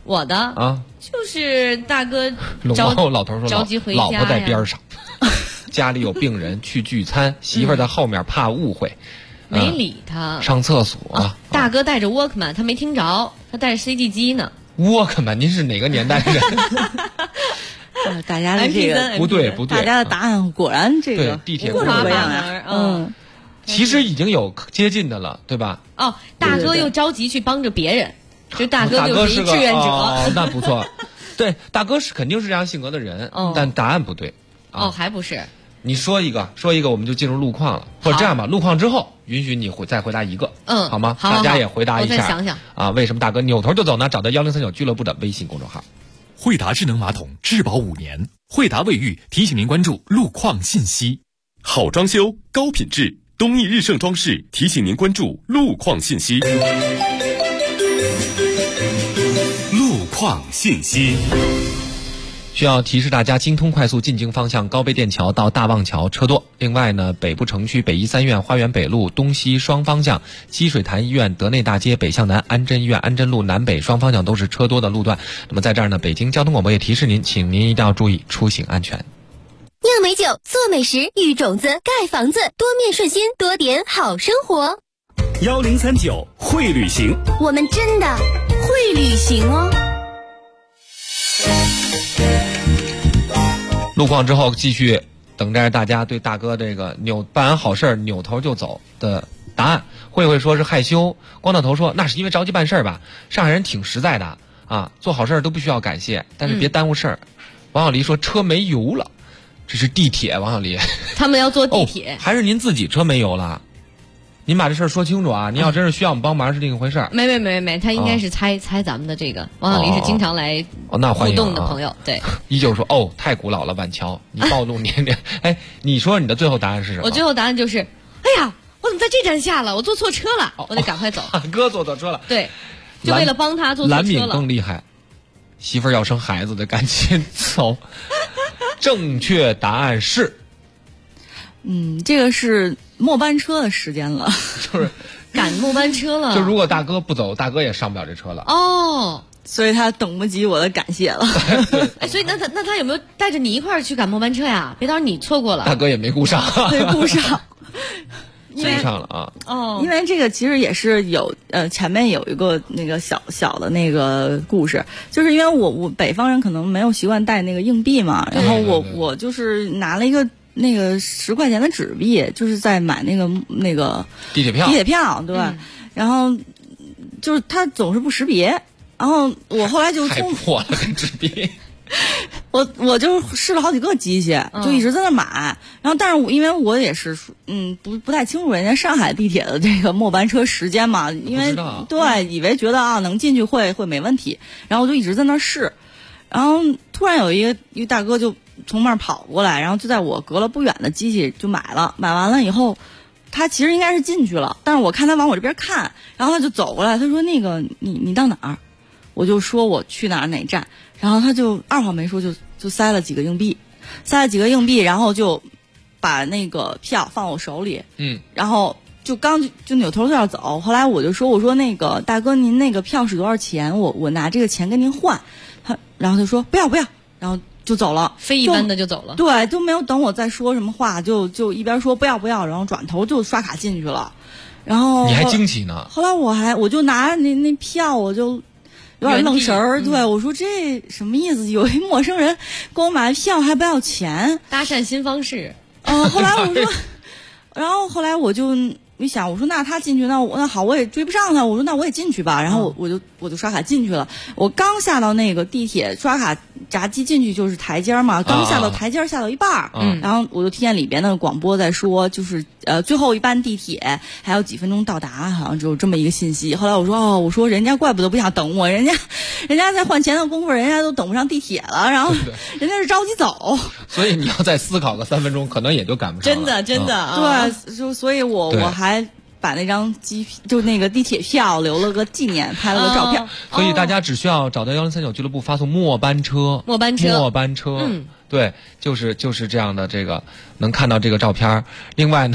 我的啊， 就是大哥老头说着急回家老婆在边上，家里有病人去聚餐，媳妇儿在后面怕误会， 没理他， 上厕所。 大哥带着 Walkman， 他没听着，他带着 CD 机呢。 Walkman， 您是哪个年代的人？ 大家的这个不对， 大家的答案果然这个地铁不一样啊。 其实已经有接近的了，对吧？ 哦，大哥又着急去帮着别人，就大哥就是一志愿者。 哦，那不错。对，大哥肯定是这样性格的人，但答案不对。 哦，还不是。 你说一个，我们就进入路况了。或者这样吧，路况之后允许你再回答一个，好吗？ 好， 大家也回答一下。 我再想想啊，为什么大哥扭头就走呢？找到1039俱乐部的微信公众号。 惠达智能马桶质保5年，惠达卫浴提醒您关注路况信息。好装修，高品质，东义日盛装饰提醒您关注路况信息。路况信息。 需要提示大家，京通快速进京方向高碑店桥到大望桥车多。另外呢，北部城区北医三院花园北路东西双方向、积水潭医院德内大街北向南、安贞医院安贞路南北双方向都是车多的路段。那么在这儿呢，北京交通广播也提示您，请您一定要注意出行安全。 酿美酒，做美食，育种子，盖房子，多面顺心，多点好生活。 1039会旅行， 我们真的会旅行哦。 路况之后继续等待大家对大哥这个办完好事扭头就走的答案。慧说是害羞，光大头说那是因为着急办事吧。上海人挺实在的啊，做好事都不需要感谢，但是别耽误事儿。王小黎说车没油了，这是地铁。王小黎他们要坐地铁， 还是您自己车没油了？您把这事儿说清楚啊！您要真是需要我们帮忙是另一回事儿。 没，他应该是猜咱们的这个。王小黎是经常来互动的朋友，对。 依旧说太古老了，晚桥，你暴露年龄。哎，你说你的最后答案是什么？ 我最后答案就是，哎呀，我怎么在这站下了？我坐错车了，我得赶快走。 哥坐错车了。 对，就为了帮他坐错车了。 蓝敏更厉害，媳妇儿要生孩子的赶紧走。正确答案是， 这个是末班车的时间了， 就是赶末班车了。 就如果大哥不走，大哥也上不了这车了。 哦， 所以他等不及我的感谢了。 所以那他有没有带着你一块儿去赶末班车呀？别到时候你错过了。 大哥也没顾上， 对，顾上。 顾上了啊！ 哦，因为这个其实也是有前面有一个那个小的那个故事，就是因为我北方人可能没有习惯带那个硬币嘛，然后我就是拿了一个那个10块钱的纸币，就是在买那个地铁票，对，然后就是它总是不识别，然后我后来就太破了跟纸币。 我就试了好几个机器，就一直在那买，然后但是因为我也是不太清楚人家上海地铁的这个末班车时间嘛，因为对以为觉得能进去会没问题，然后我就一直在那试，然后突然有一个大哥就从那儿跑过来，然后就在我隔了不远的机器就买完了以后，他其实应该是进去了，但是我看他往我这边看，然后他就走过来，他说那个你到哪儿？我就说我去哪站，然后他就二话没说就塞了几个硬币，然后就把那个票放我手里，然后就扭头就要走，后来我就说我说那个大哥您那个票是多少钱？我拿这个钱跟您换，然后他说不要，然后就走了， 非一般的就走了， 对，就没有等我再说什么话，就一边说不要，然后转头就刷卡进去了，然后你还惊奇呢？ 后来我就拿那票我就。有点愣神儿，对我说这什么意思？有一陌生人给我买票还不要钱， 搭讪新方式。 后来我说，然后后来我就一想，我说那他进去，那好，我也追不上他，我说那我也进去吧。然后我就刷卡进去了。我刚下到那个地铁刷卡闸机进去就是台阶嘛，刚下到台阶下到一半，然后我就听见里边那个广播在说，就是最后一班地铁还有几分钟到达，好像只有这么一个信息。后来我说我说人家怪不得不想等我，人家在换钱的功夫，人家都等不上地铁了，然后人家是着急走。 所以你要再思考个3分钟，可能也就赶不上了。 真的， 对，所以我还把那张就那个地铁票留了个纪念，拍了个照片。 所以大家只需要找到1039俱乐部，发送末班车。对，就是这样的，这个能看到这个照片。另外呢，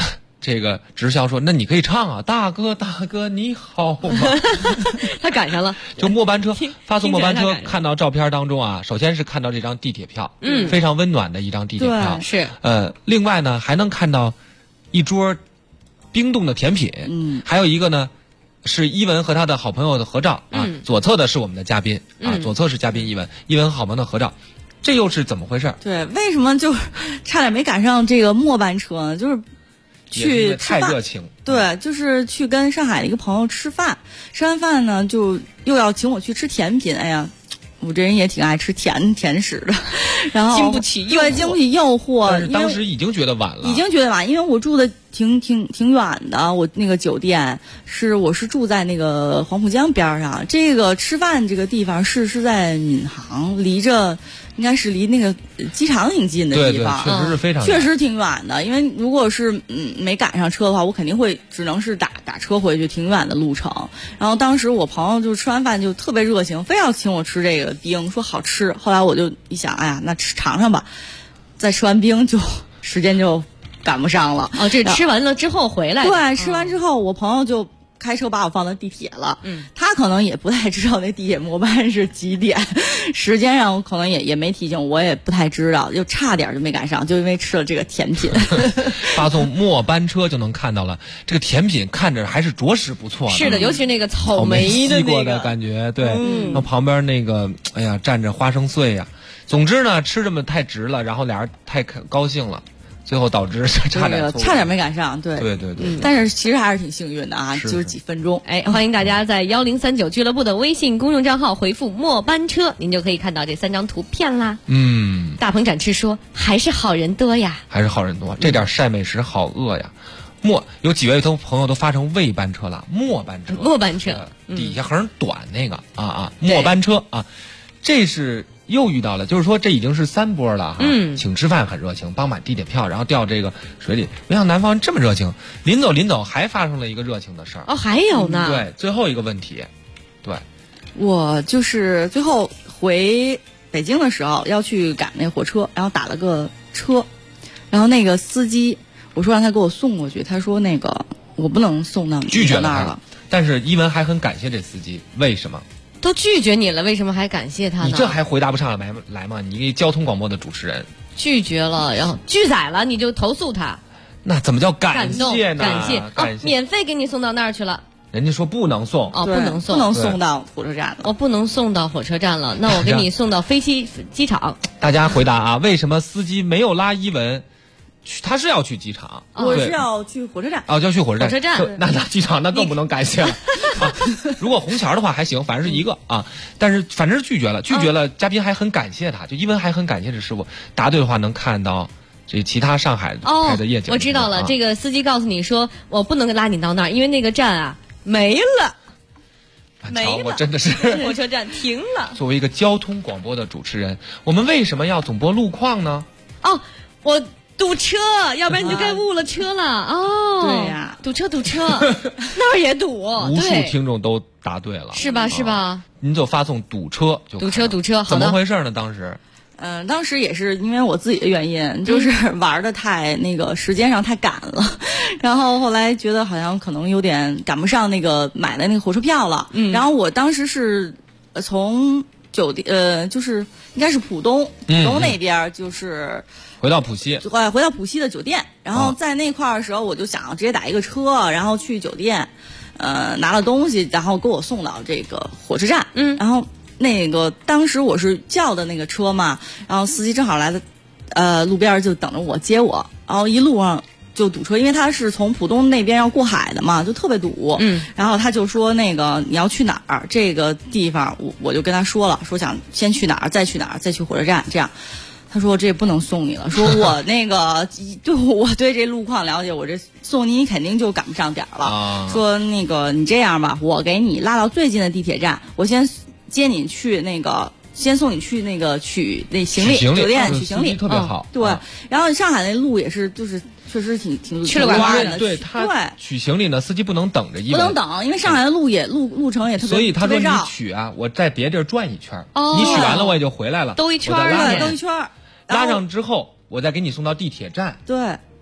这个直销说，那你可以唱啊，大哥大哥你好吗？ 他赶上了， 就末班车发送末班车，看到照片当中啊，首先是看到这张地铁票，非常温暖的一张地铁票， 是另外呢还能看到一桌冰冻的甜品，还有一个呢是伊文和他的好朋友的合照啊，左侧的是我们的嘉宾啊，左侧是嘉宾伊文和好朋友的合照，这又是怎么回事？ 对，为什么就差点没赶上这个末班车呢？就是去太热情， 对，就是去跟上海的一个朋友吃饭，吃完饭呢就又要请我去吃甜品，哎呀。我这人也挺爱吃甜食的，然后经不起诱惑。 但是当时已经觉得晚了， 因为我住的挺远的，我那个酒店我是住在那个黄浦江边上，这个吃饭这个地方是在闵行，应该是离那个机场挺近的地方， 对，确实是非常确实挺远的。因为如果是没赶上车的话，我肯定会只能是打车回去，挺远的路程。然后当时我朋友就吃完饭就特别热情，非要请我吃这个冰，说好吃。后来我就一想，哎呀，那尝尝吧。再吃完冰时间就赶不上了。 这吃完了之后回来。 对，吃完之后我朋友就开车把我放到地铁了，他可能也不太知道那地铁末班是几点，时间上可能也没提醒，我也不太知道，就差点就没赶上，就因为吃了这个甜品。 发送末班车就能看到了，这个甜品看着还是着实不错的。 是的，尤其是那个草莓的西瓜的感觉，对，然后旁边那个，哎呀，蘸着花生碎呀。总之呢，吃这么太值了，然后俩人太高兴了。最后导致差点没赶上，对，但是其实还是挺幸运的啊，就是几分钟。 欢迎大家在1039俱乐部的微信公众账号回复末班车，您就可以看到这3张图片啦。大鹏展翅说还是好人多呀， 这点晒美食好饿呀。有几位朋友都发成未班车了，末班车，底下横短那个末班车啊，这是。又遇到了，就是说这已经是3波了哈。请吃饭很热情，帮买地铁票，然后掉这个水里。没想到南方这么热情，临走还发生了一个热情的事儿。 还有呢。 对，最后一个问题，对， 我就是最后回北京的时候要去赶那火车，然后打了个车，然后那个司机我说让他给我送过去，他说那个我不能送到拒绝那儿了。 但是伊文还很感谢这司机，为什么？ 都拒绝你了，为什么还感谢他呢？ 你这还回答不上来吗？你一个交通广播的主持人拒绝了，然后拒载了，你就投诉他。 那怎么叫感谢呢？ 感谢免费给你送到那儿去了。 人家说不能送不能送到火车站了。 我不能送到火车站了，那我给你送到机场。 大家回答啊，为什么司机没有拉伊文？他是要去机场， 我是要去火车站。 要去火车站。 火车站， 那机场那更不能感谢了。如果虹桥的话还行，反正是一个啊，但是反正是拒绝了。嘉宾还很感谢他，就伊文还很感谢这师傅。答对的话能看到这其他上海拍的夜景。 我知道了，这个司机告诉你说，我不能拉你到那儿，因为那个站啊没了。 我真的是火车站停了。 作为一个交通广播的主持人，我们为什么要总播路况呢？ 我堵车，要不然你就该误了车了。 对呀， 堵车那儿也堵。 无数听众都答对了， 是吧？ 您就发送堵车就堵车， 怎么回事呢？ 当时也是因为我自己的原因，就是玩的太时间上太赶了，然后后来觉得好像可能有点赶不上买的那个火车票了。然后我当时是从酒店就是应该是浦东那边就是回到浦西的酒店，然后在那块儿的时候我就想直接打一个车，然后去酒店拿了东西，然后给我送到这个火车站。然后当时我是叫的那个车嘛，然后司机正好来的路边就等着我接我，然后一路上就堵车，因为他是从浦东那边要过海的嘛，就特别堵。然后他就说你要去哪儿？这个地方我就跟他说了，说想先去哪儿，再去哪儿，再去火车站，这样。他说这不能送你了，说我就我对这路况了解，我这送你肯定就赶不上点儿了。说你这样吧，我给你拉到最近的地铁站，我先接你去先送你去取那行李，酒店取行李， 特别好。 对，然后上海那路也是就是确实挺去了拐弯的。 对，取行李呢，司机不能等着不能等，因为上海的路程也特别所以他说你取啊，我在别地儿转一圈，你取完了我也就回来了， 兜一圈兜一圈。 拉上之后，我再给你送到地铁站。 对，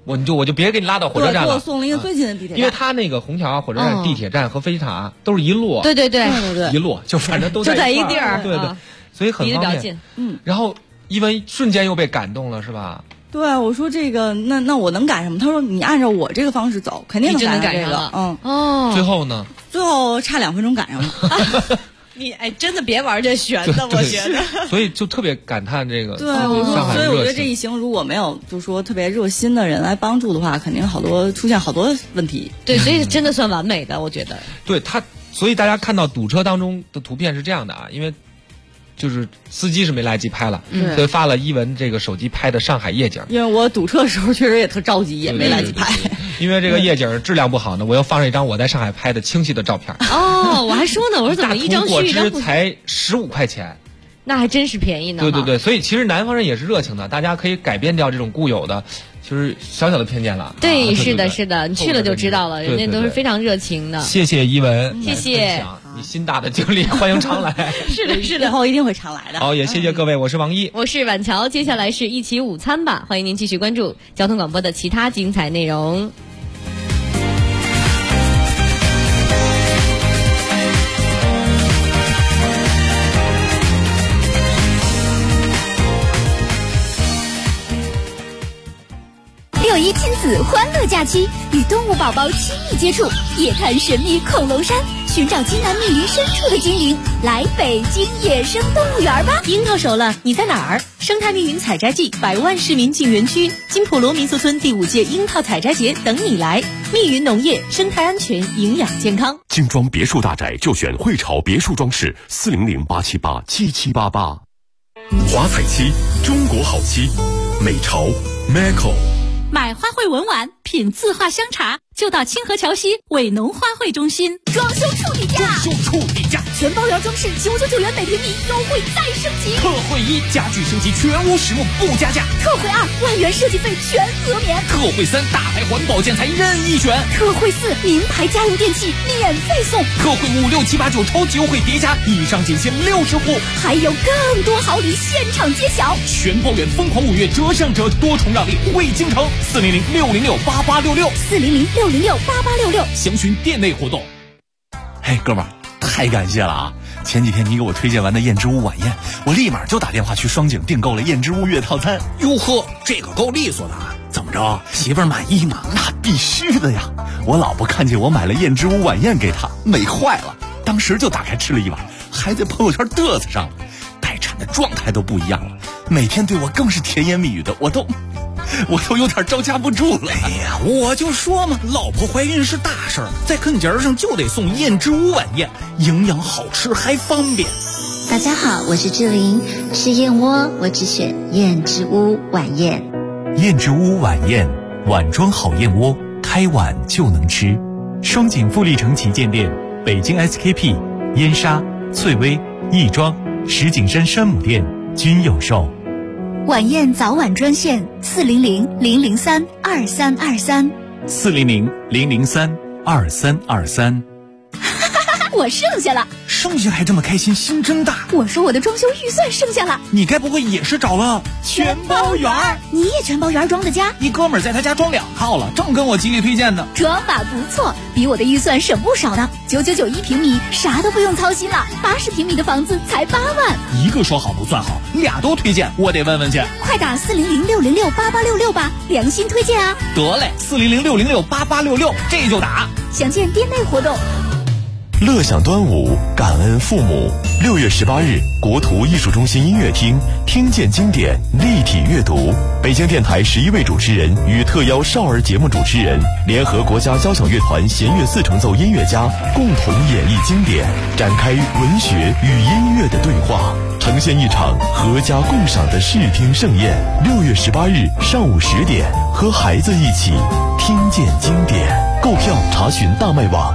我就别给你拉到火车站了， 给我送了一个最近的地铁站， 因为他那个虹桥火车站、地铁站和飞机场都是一路， 对， 一路就反正都在一地儿， 对，所以很方便。然后一文瞬间又被感动了，是吧？ 对，我说这个那我能赶什么？他说你按照我这个方式走，肯定能赶上这个。 最后呢？ 最后差2分钟赶上了。 你真的别玩这悬的，我觉得。 所以就特别感叹这个。 对，所以我觉得这一行如果没有就是说特别热心的人来帮助的话，肯定出现好多问题。 对，所以真的算完美的，我觉得。 对所以大家看到堵车当中的图片是这样的啊，因为就是司机是没来及拍了，所以发了一文这个手机拍的上海夜景。 因为我堵车的时候确实也特着急，也没来及拍。 因为这个夜景质量不好呢，我又放了一张我在上海拍的清晰的照片。 我还说呢，我说怎么一张续一张不才15块钱， 那还真是便宜呢。 对，所以其实南方人也是热情的，大家可以改变掉这种固有的就是小小的偏见了。 对，是的，你去了就知道了，人家都是非常热情的。 谢谢一文， 谢谢你新大的经历，欢迎常来。 是的， 以后一定会常来的。 好，也谢谢各位，我是王毅， 我是婉乔，接下来是一起午餐吧，欢迎您继续关注交通广播的其他精彩内容。 6·1亲子欢乐假期，与动物宝宝亲密接触，夜探神秘恐龙山，寻找津南密林深处的精灵，来北京野生动物园吧！ 樱桃熟了，你在哪儿？生态密云采摘季，100万市民进园区，金普罗民俗村第5届樱桃采摘节等你来。密云农业，生态安全，营养健康。 精装别墅大宅就选汇潮别墅装饰，400-878-7788。华彩漆，中国好漆，美潮 Maco。 买花卉文玩，品字画香茶，就到清河桥西伟农花卉中心。 装修处底价，全包园装饰999元每平米，优惠再升级。 特惠1，家具升级全屋实木不加价。 特惠2，万元设计费全额免。 特惠3，大牌环保建材任意选。 特惠4，名牌家用电器免费送。 特惠5、6、7、8、9超级优惠叠加，以上仅限60户， 还有更多好礼现场揭晓。 全包园疯狂5月折上折，多重让利惠京城，400-606-8866，400-606-8866，详询店内活动。 嘿，哥们儿，太感谢了啊！前几天你给我推荐完的燕之屋晚宴，我立马就打电话去双井订购了燕之屋月套餐。 哟呵，这个够利索的啊！怎么着，媳妇儿满意吗？ 那必须的呀！我老婆看见我买了燕之屋晚宴给她，美坏了，当时就打开吃了一碗，还在朋友圈嘚瑟上了。待产的状态都不一样了，每天对我更是甜言蜜语的，我都有点招架不住了。 哎呀，我就说嘛，老婆怀孕是大事儿，在跟节上就得送燕之屋晚宴，营养好吃还方便。 大家好，我是志玲，吃燕窝我只选燕之屋晚宴。 燕之屋晚宴，碗装好燕窝，开碗就能吃。双井富力城旗舰店、北京 SKP、燕莎、翠微、亦庄、石景山山姆店均有售。 晚宴早晚专线400-003-2323。 400-003-2323。 我剩下了， 剩下还这么开心，心真大。 我说我的装修预算剩下了， 你该不会也是找了全包园？你也全包园装的家？ 一哥们儿在他家装2套了，正跟我极力推荐呢。 装法不错，比我的预算省不少呢。999平米，啥都不用操心了。80平米的房子才8万。 一个说好不算好，2都推荐，我得问问去。 快打400-606-8866吧，良心推荐啊！ 得嘞，400-606-8866，这就打。 详见店内活动。 乐享端午，感恩父母。6月18日，国图艺术中心音乐厅，听见经典，立体阅读。北京电台11位主持人与特邀少儿节目主持人，联合国家交响乐团弦乐4重奏音乐家，共同演绎经典，展开文学与音乐的对话，呈现一场阖家共赏的视听盛宴。6月18日上午10点，和孩子一起听见经典。购票查询大麦网。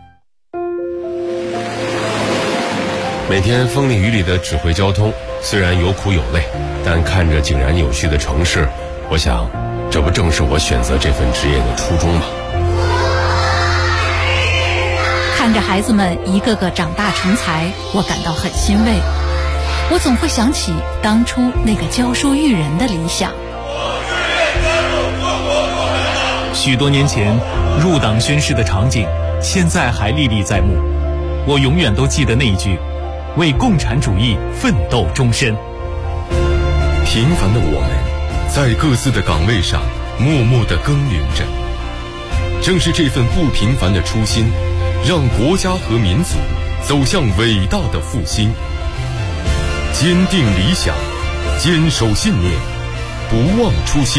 每天风里雨里的指挥交通，虽然有苦有累，但看着井然有序的城市，我想，这不正是我选择这份职业的初衷吗？ 看着孩子们一个个长大成才，我感到很欣慰。我总会想起当初那个教书育人的理想。 许多年前入党宣誓的场景，现在还历历在目。我永远都记得那一句：为共产主义奋斗终身。 平凡的我们，在各自的岗位上默默地耕耘着。正是这份不平凡的初心，让国家和民族走向伟大的复兴。坚定理想，坚守信念，不忘初心。